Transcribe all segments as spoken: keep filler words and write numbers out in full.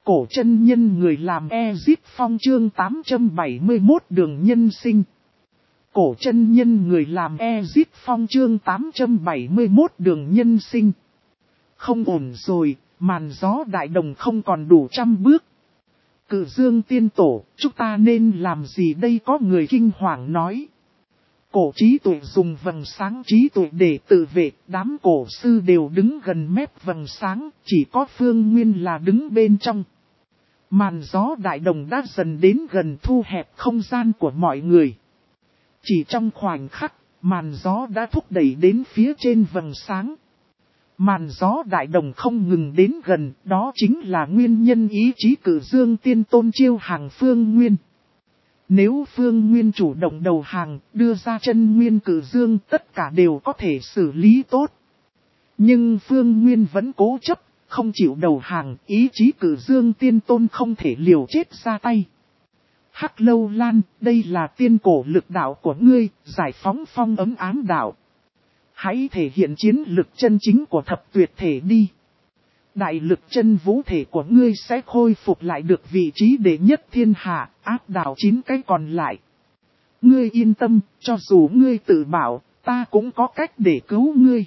Cổ chân nhân người làm Ezip Phong chương tám trăm bảy mươi mốt đường nhân sinh. Cổ chân nhân người làm Ezip Phong chương tám trăm bảy mươi mốt đường nhân sinh. Không ổn rồi, màn gió đại đồng không còn đủ trăm bước. Cự Dương tiên tổ, chúng ta nên làm gì đây, có người kinh hoàng nói. Cổ trí tuệ dùng vầng sáng trí tuệ để tự vệ, đám cổ sư đều đứng gần mép vầng sáng, chỉ có Phương Nguyên là đứng bên trong. Màn gió đại đồng đã dần đến gần thu hẹp không gian của mọi người. Chỉ trong khoảnh khắc, màn gió đã thúc đẩy đến phía trên vầng sáng. Màn gió đại đồng không ngừng đến gần, đó chính là nguyên nhân ý chí Cự Dương tiên tôn chiêu hàng Phương Nguyên. Nếu Phương Nguyên chủ động đầu hàng, đưa ra chân nguyên Cự Dương, tất cả đều có thể xử lý tốt. Nhưng Phương Nguyên vẫn cố chấp, không chịu đầu hàng, ý chí Cự Dương tiên tôn không thể liều chết ra tay. Hắc Lâu Lan, đây là tiên cổ lực đạo của ngươi, giải phóng phong ấm ám đạo. Hãy thể hiện chiến lực chân chính của thập tuyệt thể đi. Đại lực chân vũ thể của ngươi sẽ khôi phục lại được vị trí đệ nhất thiên hạ, áp đảo chín cái còn lại. Ngươi yên tâm, cho dù ngươi tự bảo, ta cũng có cách để cứu ngươi.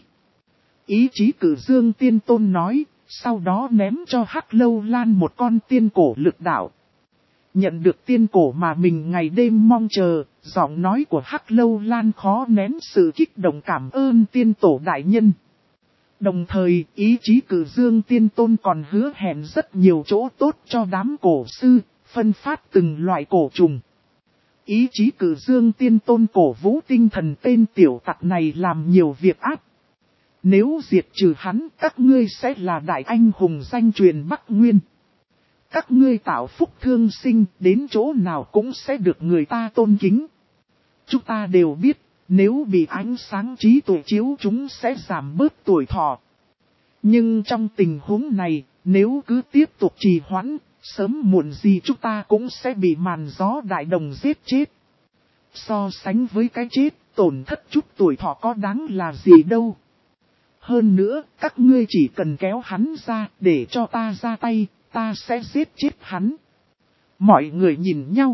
Ý chí Cự Dương tiên tôn nói, sau đó ném cho Hắc Lâu Lan một con tiên cổ lực đạo. Nhận được tiên cổ mà mình ngày đêm mong chờ, giọng nói của Hắc Lâu Lan khó nén sự kích động cảm ơn tiên tổ đại nhân. Đồng thời, ý chí Cự Dương tiên tôn còn hứa hẹn rất nhiều chỗ tốt cho đám cổ sư, phân phát từng loại cổ trùng. Ý chí Cự Dương tiên tôn cổ vũ tinh thần tên tiểu tặc này làm nhiều việc ác. Nếu diệt trừ hắn, các ngươi sẽ là đại anh hùng danh truyền Bắc Nguyên. Các ngươi tạo phúc thương sinh, đến chỗ nào cũng sẽ được người ta tôn kính. Chúng ta đều biết, nếu bị ánh sáng trí tuệ chiếu chúng sẽ giảm bớt tuổi thọ. Nhưng trong tình huống này, nếu cứ tiếp tục trì hoãn, sớm muộn gì chúng ta cũng sẽ bị màn gió đại đồng giết chết. So sánh với cái chết, tổn thất chút tuổi thọ có đáng là gì đâu. Hơn nữa, các ngươi chỉ cần kéo hắn ra, để cho ta ra tay, ta sẽ giết chết hắn. Mọi người nhìn nhau.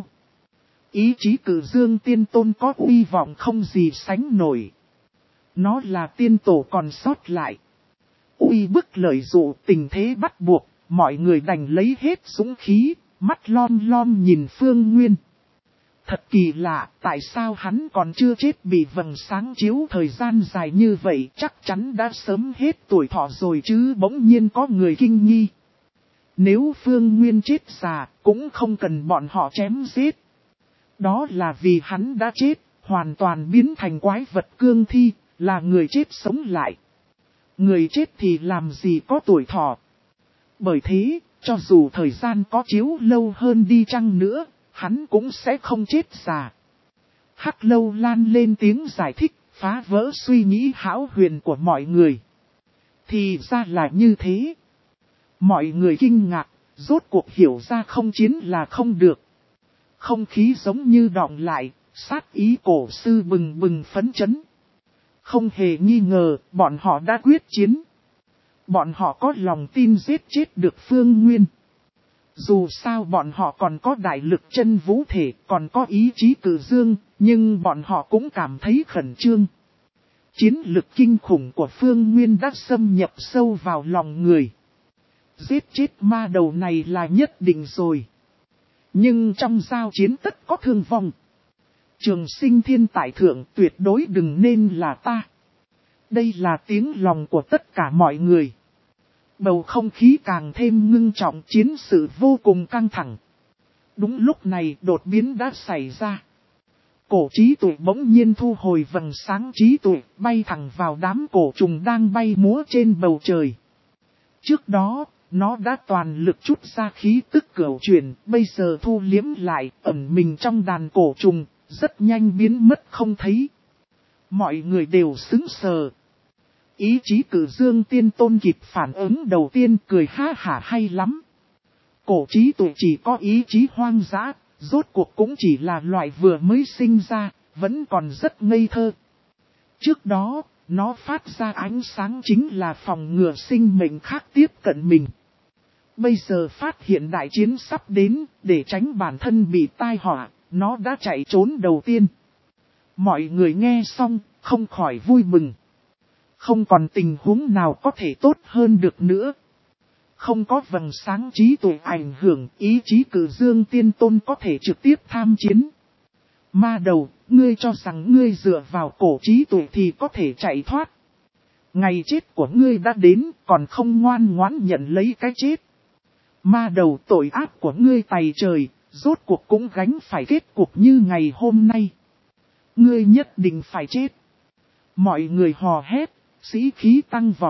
Ý chí Cự Dương tiên tôn có uy vọng không gì sánh nổi. Nó là tiên tổ còn sót lại. Uy bức lợi dụ, tình thế bắt buộc, mọi người đành lấy hết dũng khí, mắt lom lom nhìn Phương Nguyên. Thật kỳ lạ, tại sao hắn còn chưa chết, bị vầng sáng chiếu thời gian dài như vậy, chắc chắn đã sớm hết tuổi thọ rồi chứ. Bỗng nhiên có người kinh nghi. Nếu Phương Nguyên chết già, cũng không cần bọn họ chém giết. Đó là vì hắn đã chết, hoàn toàn biến thành quái vật cương thi, là người chết sống lại. Người chết thì làm gì có tuổi thọ. Bởi thế, cho dù thời gian có chiếu lâu hơn đi chăng nữa, hắn cũng sẽ không chết già. Hắc Lâu Lan lên tiếng giải thích, phá vỡ suy nghĩ hão huyền của mọi người. Thì ra là như thế. Mọi người kinh ngạc, rốt cuộc hiểu ra không chiến là không được. Không khí giống như đọng lại, sát ý cổ sư bừng bừng phấn chấn. Không hề nghi ngờ, bọn họ đã quyết chiến. Bọn họ có lòng tin giết chết được Phương Nguyên. Dù sao bọn họ còn có đại lực chân vũ thể, còn có ý chí Cự Dương, nhưng bọn họ cũng cảm thấy khẩn trương. Chiến lực kinh khủng của Phương Nguyên đã xâm nhập sâu vào lòng người. Giết chết ma đầu này là nhất định rồi. Nhưng trong giao chiến tất có thương vong. Trường Sinh Thiên tại thượng, tuyệt đối đừng nên là ta. Đây là tiếng lòng của tất cả mọi người. Bầu không khí càng thêm ngưng trọng, chiến sự vô cùng căng thẳng. Đúng lúc này đột biến đã xảy ra. Cổ trí tuệ bỗng nhiên thu hồi vầng sáng trí tuệ, bay thẳng vào đám cổ trùng đang bay múa trên bầu trời. Trước đó, nó đã toàn lực trút ra khí tức cửu chuyển, bây giờ thu liếm lại, ẩn mình trong đàn cổ trùng, rất nhanh biến mất không thấy. Mọi người đều sững sờ. Ý chí Cự Dương tiên tôn kịp phản ứng đầu tiên, cười ha hả hay lắm. Cổ trí tuệ chỉ có ý chí hoang dã, rốt cuộc cũng chỉ là loại vừa mới sinh ra, vẫn còn rất ngây thơ. Trước đó, nó phát ra ánh sáng chính là phòng ngừa sinh mệnh khác tiếp cận mình. Bây giờ phát hiện đại chiến sắp đến, để tránh bản thân bị tai họa, nó đã chạy trốn đầu tiên. Mọi người nghe xong, không khỏi vui mừng. Không còn tình huống nào có thể tốt hơn được nữa. Không có vầng sáng trí tuệ ảnh hưởng, ý chí Cử Dương Tiên Tôn có thể trực tiếp tham chiến. Ma đầu, ngươi cho rằng ngươi dựa vào cổ trí tuệ thì có thể chạy thoát. Ngày chết của ngươi đã đến, còn không ngoan ngoãn nhận lấy cái chết. Ma đầu, tội ác của ngươi tày trời, rốt cuộc cũng gánh phải kết cục như ngày hôm nay. Ngươi nhất định phải chết. Mọi người hò hét, sĩ khí tăng vọt.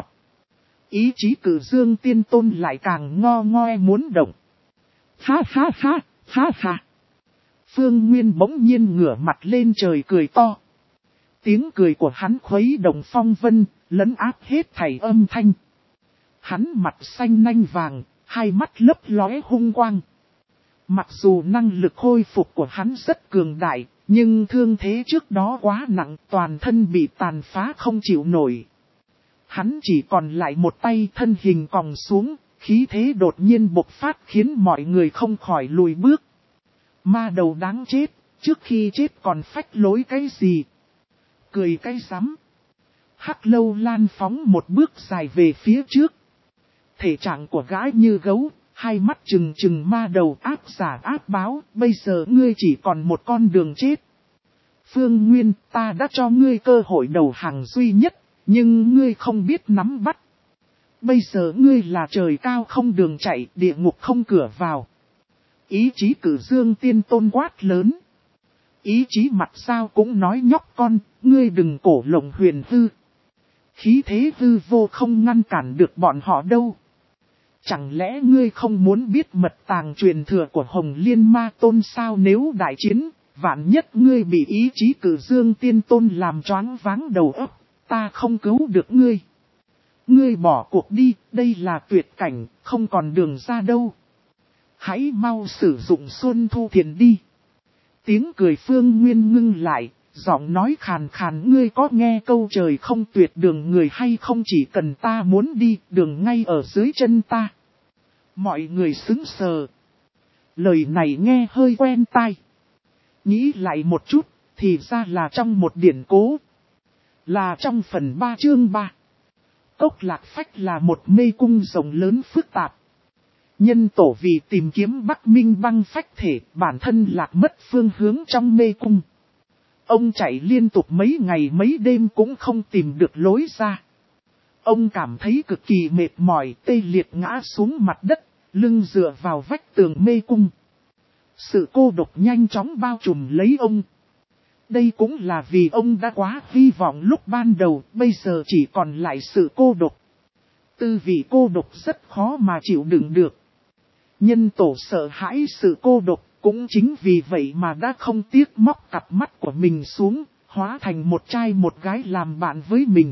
Ý chí Cử Dương Tiên Tôn lại càng ngo ngoe muốn động. Ha ha ha, ha ha. Phương Nguyên bỗng nhiên ngửa mặt lên trời cười to. Tiếng cười của hắn khuấy động phong vân, lấn áp hết thảy âm thanh. Hắn mặt xanh nanh vàng, hai mắt lấp lóe hung quang. Mặc dù năng lực khôi phục của hắn rất cường đại, nhưng thương thế trước đó quá nặng, toàn thân bị tàn phá không chịu nổi. Hắn chỉ còn lại một tay, thân hình còng xuống, khí thế đột nhiên bộc phát khiến mọi người không khỏi lùi bước. Ma đầu đáng chết, trước khi chết còn phách lối cái gì? Cười cái rắm. Hắc Lâu Lan phóng một bước dài về phía trước. Thể trạng của gái như gấu, hai mắt trừng trừng ma đầu áp giả áp báo, bây giờ ngươi chỉ còn một con đường chết. Phương Nguyên, ta đã cho ngươi cơ hội đầu hàng duy nhất, nhưng ngươi không biết nắm bắt. Bây giờ ngươi là trời cao không đường chạy, địa ngục không cửa vào. Ý chí Cử Dương Tiên Tôn quát lớn. Ý chí mặt sao cũng nói nhóc con, ngươi đừng cổ lộng huyền hư. Khí thế hư vô không ngăn cản được bọn họ đâu. Chẳng lẽ ngươi không muốn biết mật tàng truyền thừa của Hồng Liên Ma Tôn sao? Nếu đại chiến, vạn nhất ngươi bị ý chí Cử Dương Tiên Tôn làm choáng váng đầu óc, ta không cứu được ngươi. Ngươi bỏ cuộc đi, đây là tuyệt cảnh, không còn đường ra đâu. Hãy mau sử dụng Xuân Thu Thiền đi. Tiếng cười Phương Nguyên ngưng lại, giọng nói khàn khàn, ngươi có nghe câu trời không tuyệt đường người hay không? Chỉ cần ta muốn đi, đường ngay ở dưới chân ta. Mọi người sững sờ. Lời này nghe hơi quen tai. Nghĩ lại một chút, thì ra là trong một điển cố. Là trong phần ba chương ba. Cốc Lạc Phách là một mê cung rộng lớn phức tạp. Nhân tổ vì tìm kiếm Bắc Minh Băng Phách thể, bản thân lạc mất phương hướng trong mê cung. Ông chạy liên tục mấy ngày mấy đêm cũng không tìm được lối ra. Ông cảm thấy cực kỳ mệt mỏi, tê liệt ngã xuống mặt đất, lưng dựa vào vách tường mê cung. Sự cô độc nhanh chóng bao trùm lấy ông. Đây cũng là vì ông đã quá hy vọng lúc ban đầu, bây giờ chỉ còn lại sự cô độc. Tư vị cô độc rất khó mà chịu đựng được. Nhân tổ sợ hãi sự cô độc, cũng chính vì vậy mà đã không tiếc móc cặp mắt của mình xuống, hóa thành một trai một gái làm bạn với mình.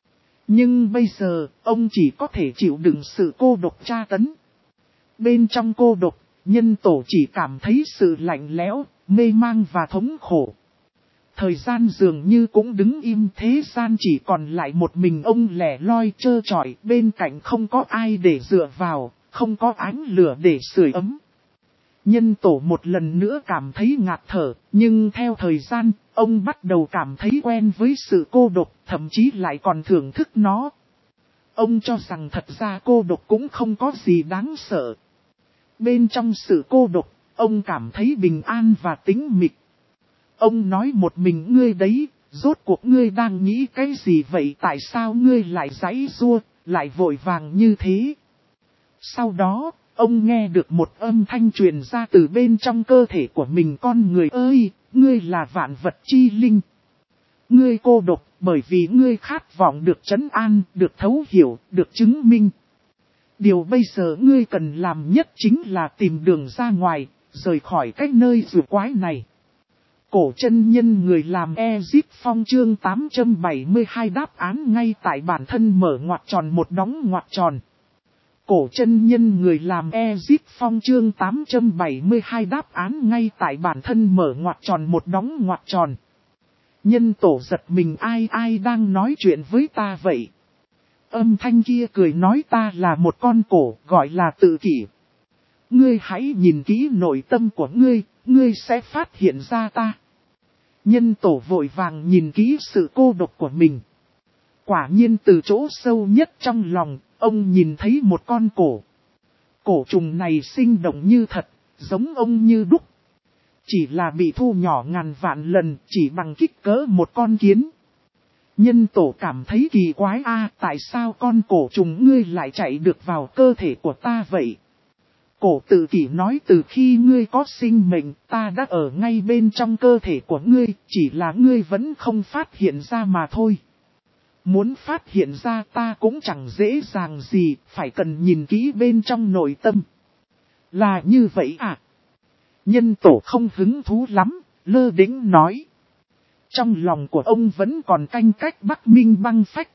Nhưng bây giờ, ông chỉ có thể chịu đựng sự cô độc tra tấn. Bên trong cô độc, nhân tổ chỉ cảm thấy sự lạnh lẽo, mê mang và thống khổ. Thời gian dường như cũng đứng im, thế gian chỉ còn lại một mình ông lẻ loi trơ trọi, bên cạnh không có ai để dựa vào, không có ánh lửa để sưởi ấm. Nhân tổ một lần nữa cảm thấy ngạt thở, nhưng theo thời gian, ông bắt đầu cảm thấy quen với sự cô độc, thậm chí lại còn thưởng thức nó. Ông cho rằng thật ra cô độc cũng không có gì đáng sợ. Bên trong sự cô độc, ông cảm thấy bình an và tĩnh mịch. Ông nói một mình, ngươi đấy, rốt cuộc ngươi đang nghĩ cái gì vậy? Tại sao ngươi lại giãy giụa, lại vội vàng như thế? Sau đó, ông nghe được một âm thanh truyền ra từ bên trong cơ thể của mình. Con người ơi, ngươi là vạn vật chi linh. Ngươi cô độc bởi vì ngươi khát vọng được trấn an, được thấu hiểu, được chứng minh. Điều bây giờ ngươi cần làm nhất chính là tìm đường ra ngoài, rời khỏi cái nơi rùa quái này. Cổ chân nhân người làm Ezip Phong chương tám trăm bảy mươi hai đáp án ngay tại bản thân mở ngoặc tròn một đóng ngoặc tròn. Cổ chân nhân người làm Ezip Phong chương tám trăm bảy mươi hai đáp án ngay tại bản thân mở ngoặc tròn một đóng ngoặc tròn. Nhân tổ giật mình, ai ai đang nói chuyện với ta vậy? Âm thanh kia cười nói ta là một con cổ, gọi là tự kỷ. Ngươi hãy nhìn kỹ nội tâm của ngươi, ngươi sẽ phát hiện ra ta. Nhân tổ vội vàng nhìn kỹ sự cô độc của mình. Quả nhiên từ chỗ sâu nhất trong lòng, ông nhìn thấy một con cổ. Cổ trùng này sinh động như thật, giống ông như đúc. Chỉ là bị thu nhỏ ngàn vạn lần, chỉ bằng kích cỡ một con kiến. Nhân tổ cảm thấy kỳ quái a, tại sao con cổ trùng ngươi lại chạy được vào cơ thể của ta vậy? Cổ tự kỷ nói từ khi ngươi có sinh mệnh, ta đã ở ngay bên trong cơ thể của ngươi, chỉ là ngươi vẫn không phát hiện ra mà thôi. Muốn phát hiện ra ta cũng chẳng dễ dàng gì, phải cần nhìn kỹ bên trong nội tâm. Là như vậy à? Nhân tổ không hứng thú lắm, lơ đễnh nói. Trong lòng của ông vẫn còn canh cách Bắc Minh băng phách.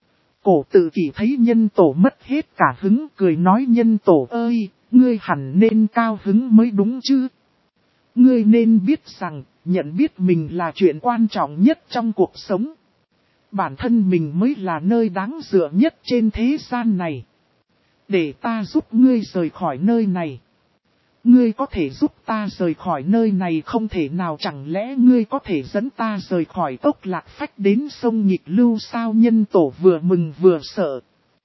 Cổ tự kỷ thấy nhân tổ mất hết cả hứng, cười nói nhân tổ ơi, ngươi hẳn nên cao hứng mới đúng chứ. Ngươi nên biết rằng, nhận biết mình là chuyện quan trọng nhất trong cuộc sống. Bản thân mình mới là nơi đáng dựa nhất trên thế gian này. Để ta giúp ngươi rời khỏi nơi này. Ngươi có thể giúp ta rời khỏi nơi này không thể nào, chẳng lẽ ngươi có thể dẫn ta rời khỏi Cốc Lạc Phách đến sông Nhịch Lưu sao? Nhân tổ vừa mừng vừa sợ.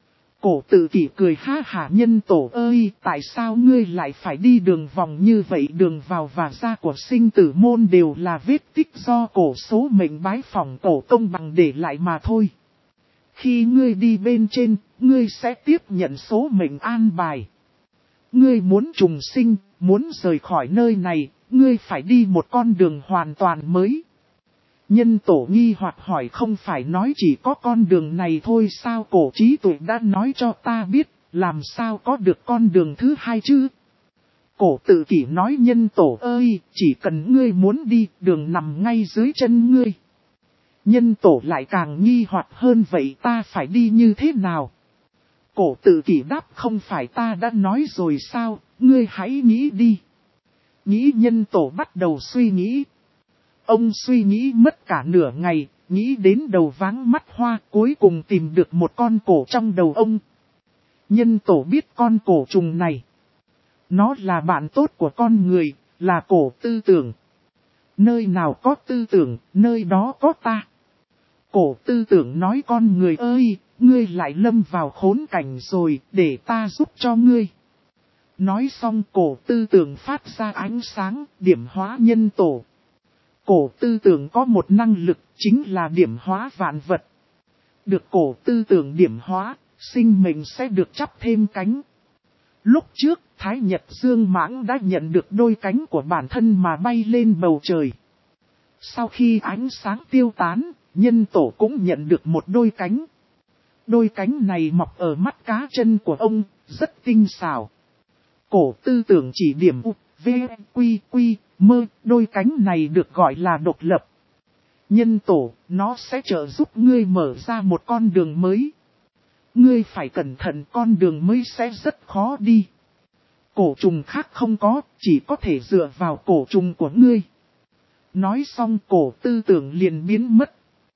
Cổ tự kỷ cười ha hả nhân tổ ơi, tại sao ngươi lại phải đi đường vòng như vậy? Đường vào và ra của sinh tử môn đều là vết tích do cổ số mệnh bái phỏng cổ công bằng để lại mà thôi. Khi ngươi đi bên trên, ngươi sẽ tiếp nhận số mệnh an bài. Ngươi muốn trùng sinh, muốn rời khỏi nơi này, ngươi phải đi một con đường hoàn toàn mới. Nhân tổ nghi hoặc hỏi không phải nói chỉ có con đường này thôi sao? Cổ trí tuệ đã nói cho ta biết, làm sao có được con đường thứ hai chứ? Cổ tự kỷ nói nhân tổ ơi, chỉ cần ngươi muốn đi, đường nằm ngay dưới chân ngươi. Nhân tổ lại càng nghi hoặc hơn vậy ta phải đi như thế nào? Cổ tự kỷ đáp không phải ta đã nói rồi sao, ngươi hãy nghĩ đi. Nghĩ nhân tổ bắt đầu suy nghĩ. Ông suy nghĩ mất cả nửa ngày, nghĩ đến đầu váng mắt hoa, cuối cùng tìm được một con cổ trong đầu ông. Nhân tổ biết con cổ trùng này. Nó là bạn tốt của con người, là cổ tư tưởng. Nơi nào có tư tưởng, nơi đó có ta. Cổ tư tưởng nói con người ơi, ngươi lại lâm vào khốn cảnh rồi, để ta giúp cho ngươi. Nói xong cổ tư tưởng phát ra ánh sáng, điểm hóa nhân tổ. Cổ tư tưởng có một năng lực, chính là điểm hóa vạn vật. Được cổ tư tưởng điểm hóa, sinh mệnh sẽ được chắp thêm cánh. Lúc trước, Thái Nhật Dương Mãng đã nhận được đôi cánh của bản thân mà bay lên bầu trời. Sau khi ánh sáng tiêu tán, nhân tổ cũng nhận được một đôi cánh. Đôi cánh này mọc ở mắt cá chân của ông, rất tinh xảo. Cổ tư tưởng chỉ điểm U, V, Quy, Quy, Mơ, đôi cánh này được gọi là độc lập. Nhân tổ, nó sẽ trợ giúp ngươi mở ra một con đường mới. Ngươi phải cẩn thận, con đường mới sẽ rất khó đi. Cổ trùng khác không có, chỉ có thể dựa vào cổ trùng của ngươi. Nói xong cổ tư tưởng liền biến mất.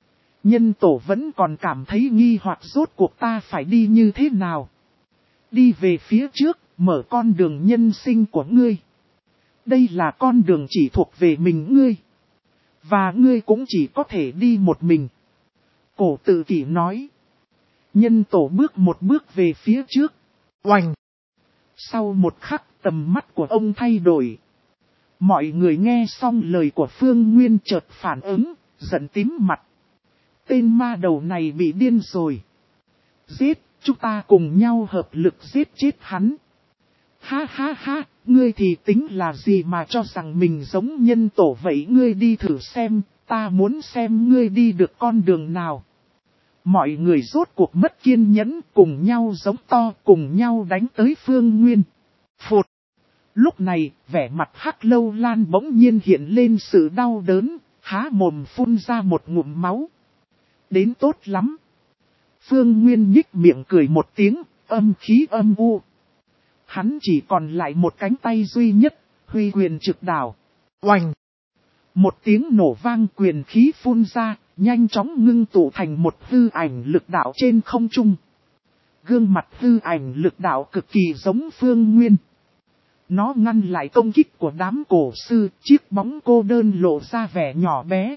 Nhân tổ vẫn còn cảm thấy nghi hoặc rốt cuộc ta phải đi như thế nào. Đi về phía trước, mở con đường nhân sinh của ngươi. Đây là con đường chỉ thuộc về mình ngươi. Và ngươi cũng chỉ có thể đi một mình. Cổ tự kỷ nói. Nhân tổ bước một bước về phía trước. Oành! Sau một khắc tầm mắt của ông thay đổi. Mọi người nghe xong lời của Phương Nguyên chợt phản ứng, giận tím mặt. Tên ma đầu này bị điên rồi. Giết, chúng ta cùng nhau hợp lực giết chết hắn. Ha ha ha, ngươi thì tính là gì mà cho rằng mình giống nhân tổ vậy? Ngươi đi thử xem, ta muốn xem ngươi đi được con đường nào. Mọi người rốt cuộc mất kiên nhẫn, cùng nhau giống to, cùng nhau đánh tới Phương Nguyên. Phụt! Lúc này, vẻ mặt Hắc Lâu Lan bỗng nhiên hiện lên sự đau đớn, há mồm phun ra một ngụm máu. Đến tốt lắm. Phương Nguyên nhích miệng cười một tiếng, âm khí âm u. Hắn chỉ còn lại một cánh tay duy nhất, huy quyền trực đảo. Oành! Một tiếng nổ vang, quyền khí phun ra, nhanh chóng ngưng tụ thành một hư ảnh lực đạo trên không trung. gương mặt hư ảnh lực đạo cực kỳ giống Phương Nguyên. Nó ngăn lại công kích của đám cổ sư, chiếc bóng cô đơn lộ ra vẻ nhỏ bé.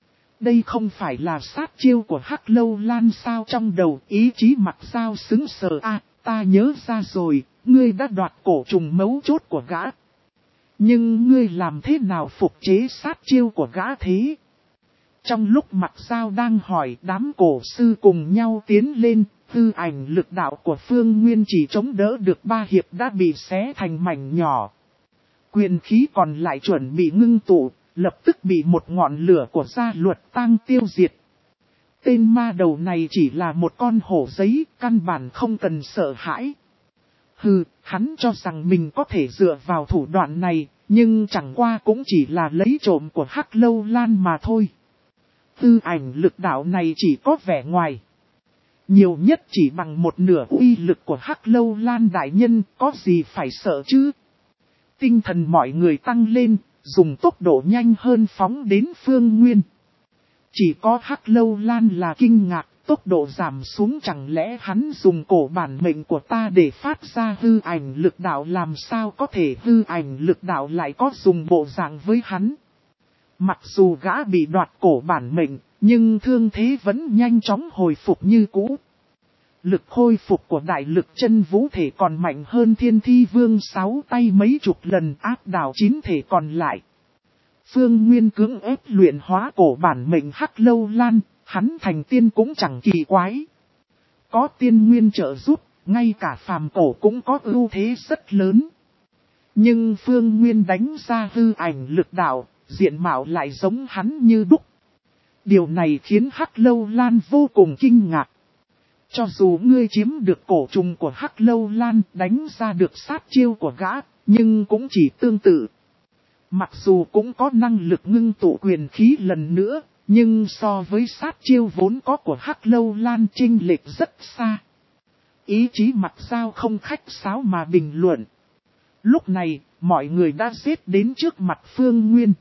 Đây không phải là sát chiêu của Hắc Lâu Lan sao? Trong đầu ý chí Mặc Dao sững sờ. À, ta nhớ ra rồi, ngươi đã đoạt cổ trùng mấu chốt của gã. Nhưng ngươi làm thế nào phục chế sát chiêu của gã thế? Trong lúc Mặc Dao đang hỏi, đám cổ sư cùng nhau tiến lên, hư ảnh lực đạo của Phương Nguyên chỉ chống đỡ được ba hiệp đã bị xé thành mảnh nhỏ. Quyền khí còn lại chuẩn bị ngưng tụ, lập tức bị một ngọn lửa của gia luật tang tiêu diệt. Tên ma đầu này chỉ là một con hổ giấy, căn bản không cần sợ hãi. Hừ, hắn cho rằng mình có thể dựa vào thủ đoạn này, nhưng chẳng qua cũng chỉ là lấy trộm của Hắc Lâu Lan mà thôi. Tư ảnh lực đạo này chỉ có vẻ ngoài. Nhiều nhất chỉ bằng một nửa uy lực của Hắc Lâu Lan đại nhân, có gì phải sợ chứ? Tinh thần mọi người tăng lên, dùng tốc độ nhanh hơn phóng đến Phương Nguyên. Chỉ có Hắc Lâu Lan là kinh ngạc, tốc độ giảm xuống, chẳng lẽ hắn dùng cổ bản mệnh của ta để phát ra hư ảnh lực đạo? Làm sao có thể hư ảnh lực đạo lại có dùng bộ dạng với hắn? Mặc dù gã bị đoạt cổ bản mệnh, nhưng thương thế vẫn nhanh chóng hồi phục như cũ. Lực khôi phục của đại lực chân vũ thể còn mạnh hơn Thiên Thi Vương sáu tay mấy chục lần, áp đảo chín thể còn lại. Phương Nguyên cưỡng ép luyện hóa cổ bản mệnh Hắc Lâu Lan, hắn thành tiên cũng chẳng kỳ quái. Có tiên nguyên trợ giúp, ngay cả phàm cổ cũng có ưu thế rất lớn. Nhưng Phương Nguyên đánh ra hư ảnh lực đạo, diện mạo lại giống hắn như đúc. Điều này khiến Hắc Lâu Lan vô cùng kinh ngạc. Cho dù ngươi chiếm được cổ trùng của Hắc Lâu Lan, đánh ra được sát chiêu của gã, nhưng cũng chỉ tương tự. Mặc dù cũng có năng lực ngưng tụ quyền khí lần nữa, nhưng so với sát chiêu vốn có của Hắc Lâu Lan chênh lệch rất xa. Ý chí Mặc Dao không khách sáo mà bình luận. Lúc này, mọi người đã giết đến trước mặt Phương Nguyên.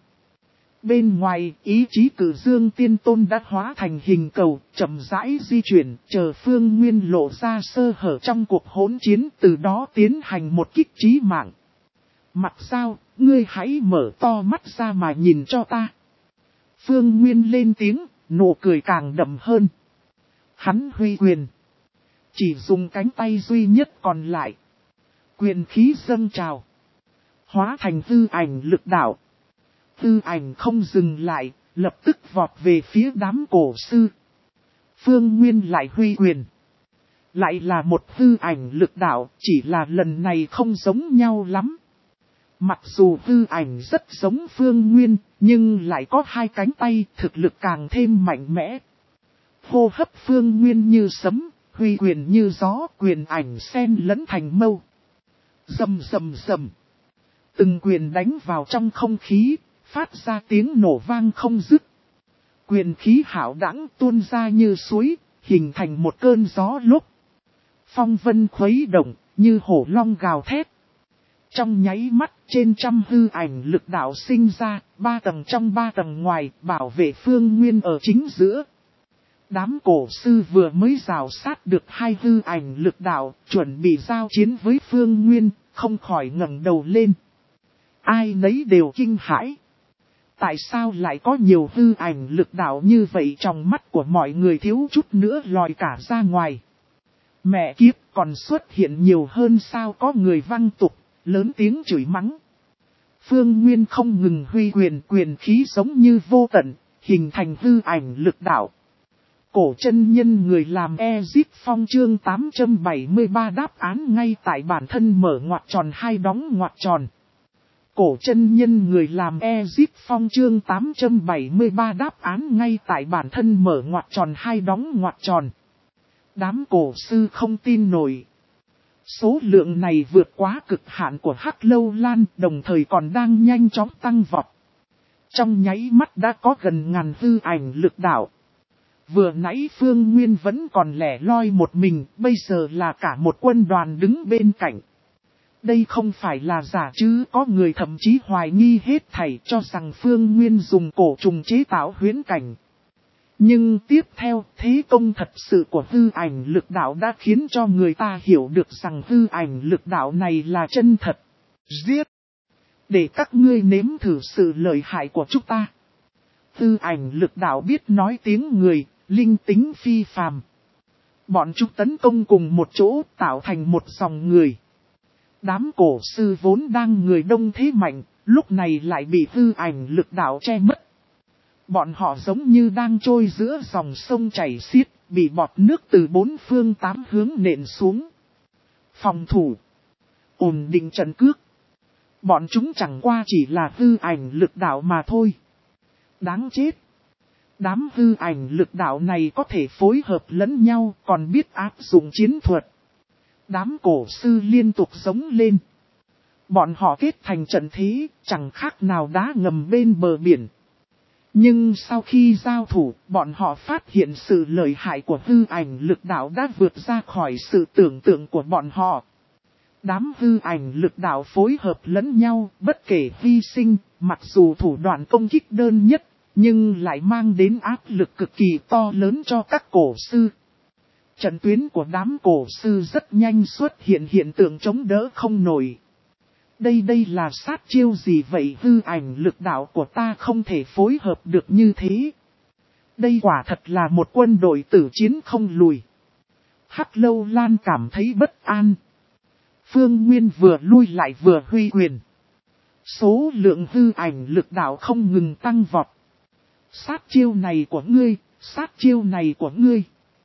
Bên ngoài, ý chí Cử Dương Tiên Tôn đã hóa thành hình cầu, chậm rãi di chuyển, chờ Phương Nguyên lộ ra sơ hở trong cuộc hỗn chiến, từ đó tiến hành một kích chí mạng. Mặc sao, ngươi hãy mở to mắt ra mà nhìn cho ta. Phương Nguyên lên tiếng, nụ cười càng đậm hơn. Hắn huy quyền. Chỉ dùng cánh tay duy nhất còn lại. Quyền khí dâng trào. Hóa thành hư ảnh lực đạo. Hư ảnh không dừng lại, lập tức vọt về phía đám cổ sư. Phương Nguyên lại huy quyền. Lại là một hư ảnh lực đạo, chỉ là lần này không giống nhau lắm. Mặc dù hư ảnh rất giống Phương Nguyên, nhưng lại có hai cánh tay, thực lực càng thêm mạnh mẽ. Hô hấp Phương Nguyên như sấm, huy quyền như gió, quyền ảnh xen lẫn thành mâu. Rầm rầm rầm. Từng quyền đánh vào trong không khí, phát ra tiếng nổ vang không dứt. Quyền khí hạo đãng tuôn ra như suối, hình thành một cơn gió lúc. Phong vân khuấy động, như hổ long gào thét. Trong nháy mắt, trên trăm hư ảnh lực đạo sinh ra, ba tầng trong ba tầng ngoài, bảo vệ Phương Nguyên ở chính giữa. Đám cổ sư vừa mới rào sát được hai hư ảnh lực đạo, chuẩn bị giao chiến với Phương Nguyên, không khỏi ngẩng đầu lên. Ai nấy đều kinh hãi. Tại sao lại có nhiều hư ảnh lực đạo như vậy? Trong mắt của mọi người thiếu chút nữa lòi cả ra ngoài. Mẹ kiếp, còn xuất hiện nhiều hơn sao? Có người văng tục, lớn tiếng chửi mắng. Phương Nguyên không ngừng huy quyền, quyền khí giống như vô tận, hình thành hư ảnh lực đạo. Cổ chân nhân người làm Ezip Phong chương tám trăm bảy mươi ba đáp án ngay tại bản thân mở ngoặc tròn hai đóng ngoặc tròn. Cổ chân nhân người làm Ezip Phong chương tám trăm bảy mươi ba đáp án ngay tại bản thân mở ngoặc tròn hai đóng ngoặc tròn. Đám cổ sư không tin nổi. Số lượng này vượt quá cực hạn của Hắc Lâu Lan, đồng thời còn đang nhanh chóng tăng vọt. Trong nháy mắt đã có gần ngàn hư ảnh lực đạo. Vừa nãy Phương Nguyên vẫn còn lẻ loi một mình, bây giờ là cả một quân đoàn đứng bên cạnh. Đây không phải là giả chứ, có người thậm chí hoài nghi hết thảy, cho rằng Phương Nguyên dùng cổ trùng chế tạo huyễn cảnh. Nhưng tiếp theo, thế công thật sự của hư ảnh lực đạo đã khiến cho người ta hiểu được rằng hư ảnh lực đạo này là chân thật. Giết! Để các ngươi nếm thử sự lợi hại của chúng ta. Hư ảnh lực đạo biết nói tiếng người, linh tính phi phàm. Bọn chúng tấn công cùng một chỗ tạo thành một dòng người. Đám cổ sư vốn đang người đông thế mạnh, lúc này lại bị hư ảnh lực đạo che mất. Bọn họ giống như đang trôi giữa dòng sông chảy xiết, bị bọt nước từ bốn phương tám hướng nện xuống. Phòng thủ. Ổn định trận cước. Bọn chúng chẳng qua chỉ là hư ảnh lực đạo mà thôi. Đáng chết. Đám hư ảnh lực đạo này có thể phối hợp lẫn nhau, còn biết áp dụng chiến thuật. Đám cổ sư liên tục giống lên. Bọn họ kết thành trận thế, chẳng khác nào đá ngầm bên bờ biển. Nhưng sau khi giao thủ, bọn họ phát hiện sự lợi hại của hư ảnh lực đạo đã vượt ra khỏi sự tưởng tượng của bọn họ. Đám hư ảnh lực đạo phối hợp lẫn nhau, bất kể hy sinh, mặc dù thủ đoạn công kích đơn nhất, nhưng lại mang đến áp lực cực kỳ to lớn cho các cổ sư. Trận tuyến của đám cổ sư rất nhanh xuất hiện hiện tượng chống đỡ không nổi. Đây đây là sát chiêu gì vậy? Hư ảnh lực đạo của ta không thể phối hợp được như thế. Đây quả thật là một quân đội tử chiến không lùi. Hắc Lâu Lan cảm thấy bất an. Phương Nguyên vừa lui lại vừa huy quyền. Số lượng hư ảnh lực đạo không ngừng tăng vọt. Sát chiêu này của ngươi, sát chiêu này của ngươi.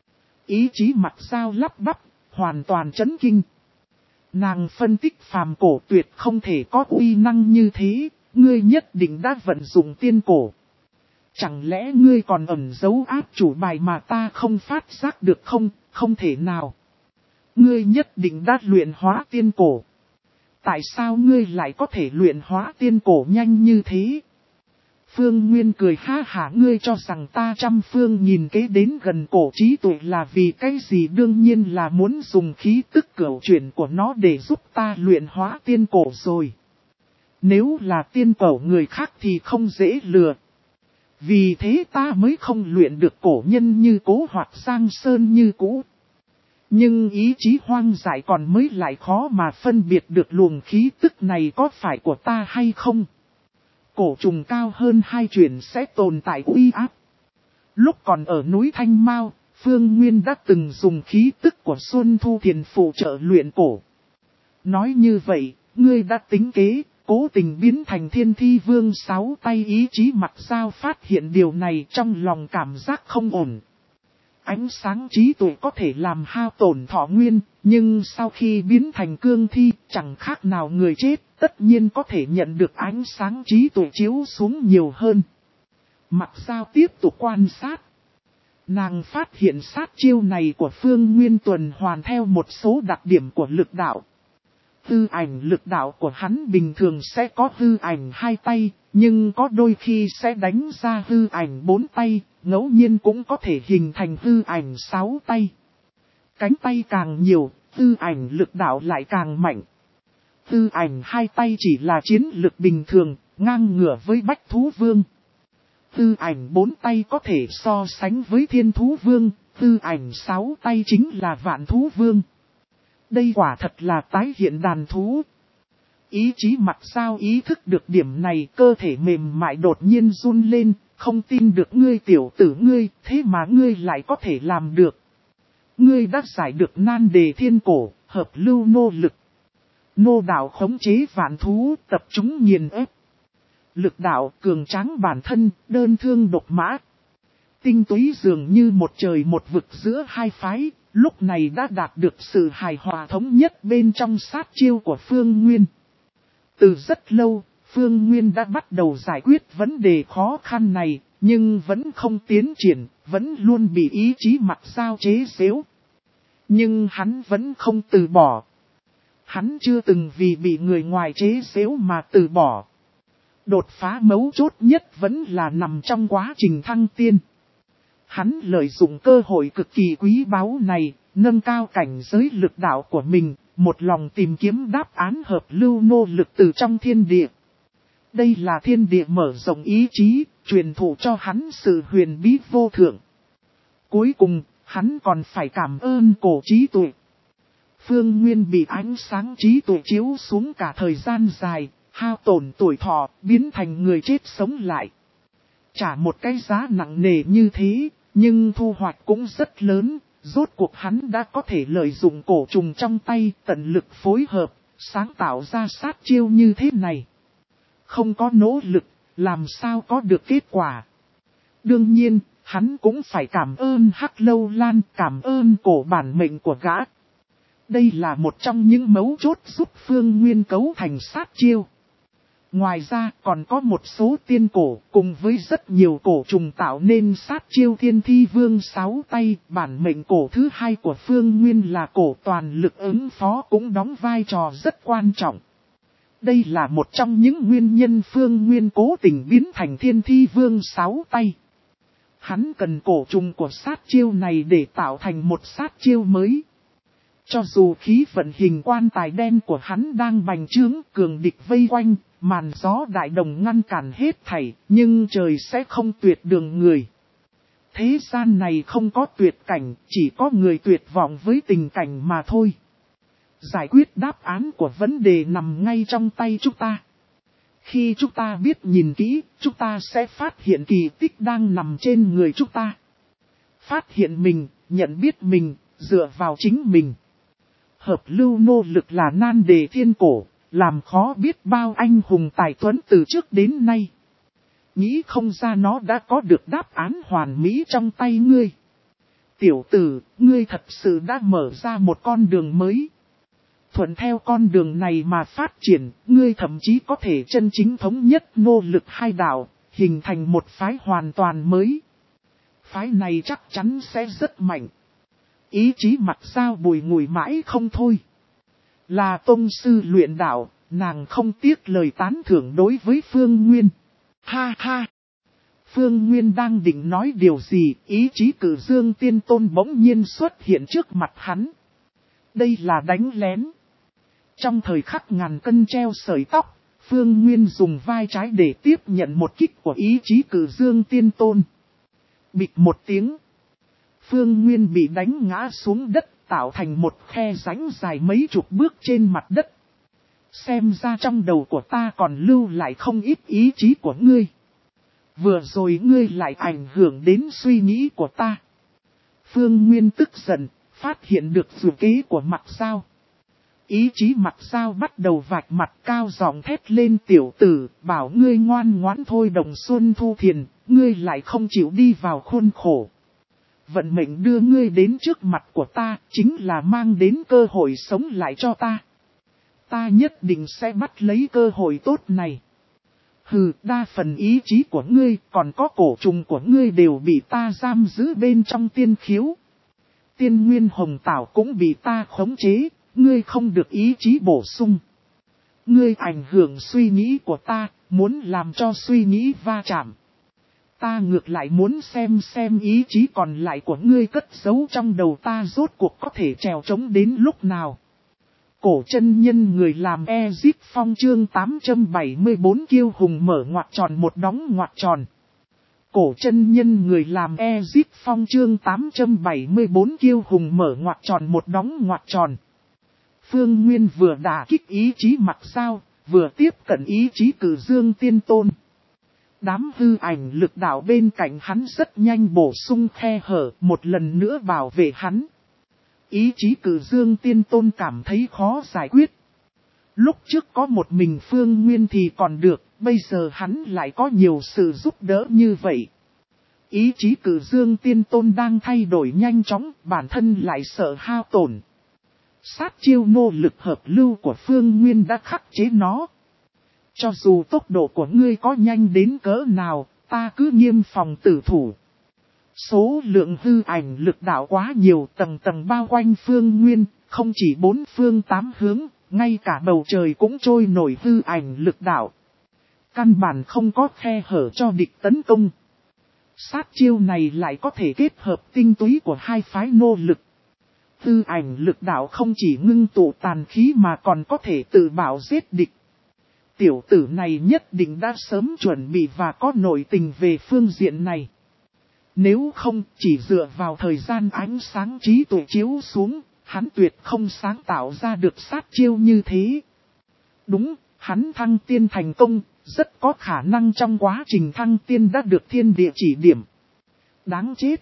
Ý chí mặt dao lắp bắp, hoàn toàn chấn kinh. Nàng phân tích phàm cổ tuyệt không thể có uy năng như thế, ngươi nhất định đã vận dụng tiên cổ. Chẳng lẽ ngươi còn ẩn giấu áp chủ bài mà ta không phát giác được không? Không thể nào. Ngươi nhất định đã luyện hóa tiên cổ. Tại sao ngươi lại có thể luyện hóa tiên cổ nhanh như thế? Phương Nguyên cười ha hả, ngươi cho rằng ta trăm phương nhìn kế đến gần cổ trí tuệ là vì cái gì? Đương nhiên là muốn dùng khí tức cửu chuyển của nó để giúp ta luyện hóa tiên cổ rồi. Nếu là tiên cổ người khác thì không dễ lừa. Vì thế ta mới không luyện được cổ nhân như Cố hoặc Giang Sơn như cũ. Nhưng ý chí hoang dại còn mới lại khó mà phân biệt được luồng khí tức này có phải của ta hay không. Cổ trùng cao hơn hai chuyển sẽ tồn tại uy áp. Lúc còn ở núi Thanh Mao, Phương Nguyên đã từng dùng khí tức của Xuân Thu Thiền phụ trợ luyện cổ. Nói như vậy, ngươi đã tính kế, cố tình biến thành Thiên Thi Vương sáu tay. Ý chí mặt dao phát hiện điều này trong lòng cảm giác không ổn. Ánh sáng trí tuệ có thể làm hao tổn thọ nguyên, nhưng sau khi biến thành cương thi, chẳng khác nào người chết, tất nhiên có thể nhận được ánh sáng trí tuệ chiếu xuống nhiều hơn. Mặt dao tiếp tục quan sát. Nàng phát hiện sát chiêu này của Phương Nguyên tuần hoàn theo một số đặc điểm của lực đạo. Hư ảnh lực đạo của hắn bình thường sẽ có hư ảnh hai tay, nhưng có đôi khi sẽ đánh ra hư ảnh bốn tay, ngẫu nhiên cũng có thể hình thành hư ảnh sáu tay. Cánh tay càng nhiều, hư ảnh lực đạo lại càng mạnh. Hư ảnh hai tay chỉ là chiến lực bình thường, ngang ngửa với Bách Thú Vương. Hư ảnh bốn tay có thể so sánh với Thiên Thú Vương, hư ảnh sáu tay chính là Vạn Thú Vương. Đây quả thật là tái hiện đàn thú. Ý chí mặt dao ý thức được điểm này, cơ thể mềm mại đột nhiên run lên, không tin được ngươi tiểu tử ngươi, thế mà ngươi lại có thể làm được. Ngươi đã giải được nan đề thiên cổ, hợp lưu nô lực. Nô đạo khống chế vạn thú, tập trung nghiền ép. Lực đạo cường tráng bản thân, đơn thương độc mã. Tinh túy dường như một trời một vực giữa hai phái, lúc này đã đạt được sự hài hòa thống nhất bên trong sát chiêu của Phương Nguyên. Từ rất lâu, Phương Nguyên đã bắt đầu giải quyết vấn đề khó khăn này, nhưng vẫn không tiến triển, vẫn luôn bị ý chí mặt dao chế giễu. Nhưng hắn vẫn không từ bỏ. Hắn chưa từng vì bị người ngoài chế giễu mà từ bỏ. Đột phá mấu chốt nhất vẫn là nằm trong quá trình thăng tiên. Hắn lợi dụng cơ hội cực kỳ quý báu này, nâng cao cảnh giới lực đạo của mình, một lòng tìm kiếm đáp án hợp lưu nô lực từ trong thiên địa. Đây là thiên địa mở rộng ý chí, truyền thụ cho hắn sự huyền bí vô thượng. Cuối cùng, hắn còn phải cảm ơn cổ trí tuệ. Phương Nguyên bị ánh sáng trí tuệ chiếu xuống cả thời gian dài, hao tổn tuổi thọ, biến thành người chết sống lại. Trả một cái giá nặng nề như thế, nhưng thu hoạch cũng rất lớn, rốt cuộc hắn đã có thể lợi dụng cổ trùng trong tay, tận lực phối hợp, sáng tạo ra sát chiêu như thế này. Không có nỗ lực, làm sao có được kết quả. Đương nhiên, hắn cũng phải cảm ơn Hắc Lâu Lan, cảm ơn cổ bản mệnh của gã. Đây là một trong những mấu chốt giúp Phương Nguyên cấu thành sát chiêu. Ngoài ra còn có một số tiên cổ cùng với rất nhiều cổ trùng tạo nên sát chiêu Thiên Thi Vương sáu tay. Bản mệnh cổ thứ hai của Phương Nguyên là cổ toàn lực ứng phó cũng đóng vai trò rất quan trọng. Đây là một trong những nguyên nhân Phương Nguyên cố tình biến thành Thiên Thi Vương sáu tay. Hắn cần cổ trùng của sát chiêu này để tạo thành một sát chiêu mới. Cho dù khí vận hình quan tài đen của hắn đang bành trướng cường địch vây quanh, màn gió đại đồng ngăn cản hết thảy, nhưng trời sẽ không tuyệt đường người. Thế gian này không có tuyệt cảnh, chỉ có người tuyệt vọng với tình cảnh mà thôi. Giải quyết đáp án của vấn đề nằm ngay trong tay chúng ta. Khi chúng ta biết nhìn kỹ, chúng ta sẽ phát hiện kỳ tích đang nằm trên người chúng ta. Phát hiện mình, nhận biết mình, dựa vào chính mình. Hợp lưu nô lực là nan đề thiên cổ, làm khó biết bao anh hùng tài tuấn từ trước đến nay. Nghĩ không ra nó đã có được đáp án hoàn mỹ trong tay ngươi. Tiểu tử, ngươi thật sự đã mở ra một con đường mới. Thuận theo con đường này mà phát triển, ngươi thậm chí có thể chân chính thống nhất nô lực hai đạo, hình thành một phái hoàn toàn mới. Phái này chắc chắn sẽ rất mạnh. Ý chí mặt sao bùi ngùi mãi không thôi. Là tông sư luyện đạo, nàng không tiếc lời tán thưởng đối với Phương Nguyên. Ha ha! Phương Nguyên đang định nói điều gì, ý chí Cử Dương Tiên Tôn bỗng nhiên xuất hiện trước mặt hắn. Đây là đánh lén. Trong thời khắc ngàn cân treo sợi tóc, Phương Nguyên dùng vai trái để tiếp nhận một kích của ý chí Cử Dương Tiên Tôn. Bịch một tiếng. Phương Nguyên bị đánh ngã xuống đất, tạo thành một khe rãnh dài mấy chục bước trên mặt đất. Xem ra trong đầu của ta còn lưu lại không ít ý chí của ngươi. Vừa rồi ngươi lại ảnh hưởng đến suy nghĩ của ta. Phương Nguyên tức giận, phát hiện được dự kế của Mặc Giao. Ý chí Mặc Giao bắt đầu vạch mặt cao giọng thét lên, tiểu tử, bảo ngươi ngoan ngoãn thôi Đồng Xuân Thu Thiền, ngươi lại không chịu đi vào khuôn khổ. Vận mệnh đưa ngươi đến trước mặt của ta, chính là mang đến cơ hội sống lại cho ta. Ta nhất định sẽ bắt lấy cơ hội tốt này. Hừ, đa phần ý chí của ngươi, còn có cổ trùng của ngươi đều bị ta giam giữ bên trong tiên khiếu. Tiên nguyên hồng tảo cũng bị ta khống chế, ngươi không được ý chí bổ sung. Ngươi ảnh hưởng suy nghĩ của ta, muốn làm cho suy nghĩ va chạm. Ta ngược lại muốn xem xem ý chí còn lại của ngươi cất giấu trong đầu ta rốt cuộc có thể trèo trống đến lúc nào. Cổ chân nhân người làm Ezip Phong chương tám trăm bảy mươi bốn kiêu hùng mở ngoặc tròn một đóng ngoặc tròn. Cổ chân nhân người làm Ezip Phong chương tám trăm bảy mươi bốn kiêu hùng mở ngoặc tròn một đóng ngoặc tròn. Phương Nguyên vừa đả kích ý chí Mặc Giao, vừa tiếp cận ý chí Cử Dương Tiên Tôn. Đám hư ảnh lực đạo bên cạnh hắn rất nhanh bổ sung khe hở, một lần nữa bảo vệ hắn. Ý chí Cử Dương Tiên Tôn cảm thấy khó giải quyết. Lúc trước có một mình Phương Nguyên thì còn được, bây giờ hắn lại có nhiều sự giúp đỡ như vậy. Ý chí Cử Dương Tiên Tôn đang thay đổi nhanh chóng, bản thân lại sợ hao tổn. Sát chiêu nô lực hợp lưu của Phương Nguyên đã khắc chế nó. Cho dù tốc độ của ngươi có nhanh đến cỡ nào, ta cứ nghiêm phòng tử thủ. Số lượng hư ảnh lực đạo quá nhiều, tầng tầng bao quanh Phương Nguyên, không chỉ bốn phương tám hướng, ngay cả bầu trời cũng trôi nổi hư ảnh lực đạo. Căn bản không có khe hở cho địch tấn công. Sát chiêu này lại có thể kết hợp tinh túy của hai phái nô lực. Hư ảnh lực đạo không chỉ ngưng tụ tàn khí mà còn có thể tự bảo giết địch. Tiểu tử này nhất định đã sớm chuẩn bị và có nội tình về phương diện này. Nếu không, chỉ dựa vào thời gian ánh sáng trí tuệ chiếu xuống, hắn tuyệt không sáng tạo ra được sát chiêu như thế. Đúng, hắn thăng tiên thành công, rất có khả năng trong quá trình thăng tiên đã được thiên địa chỉ điểm. Đáng chết.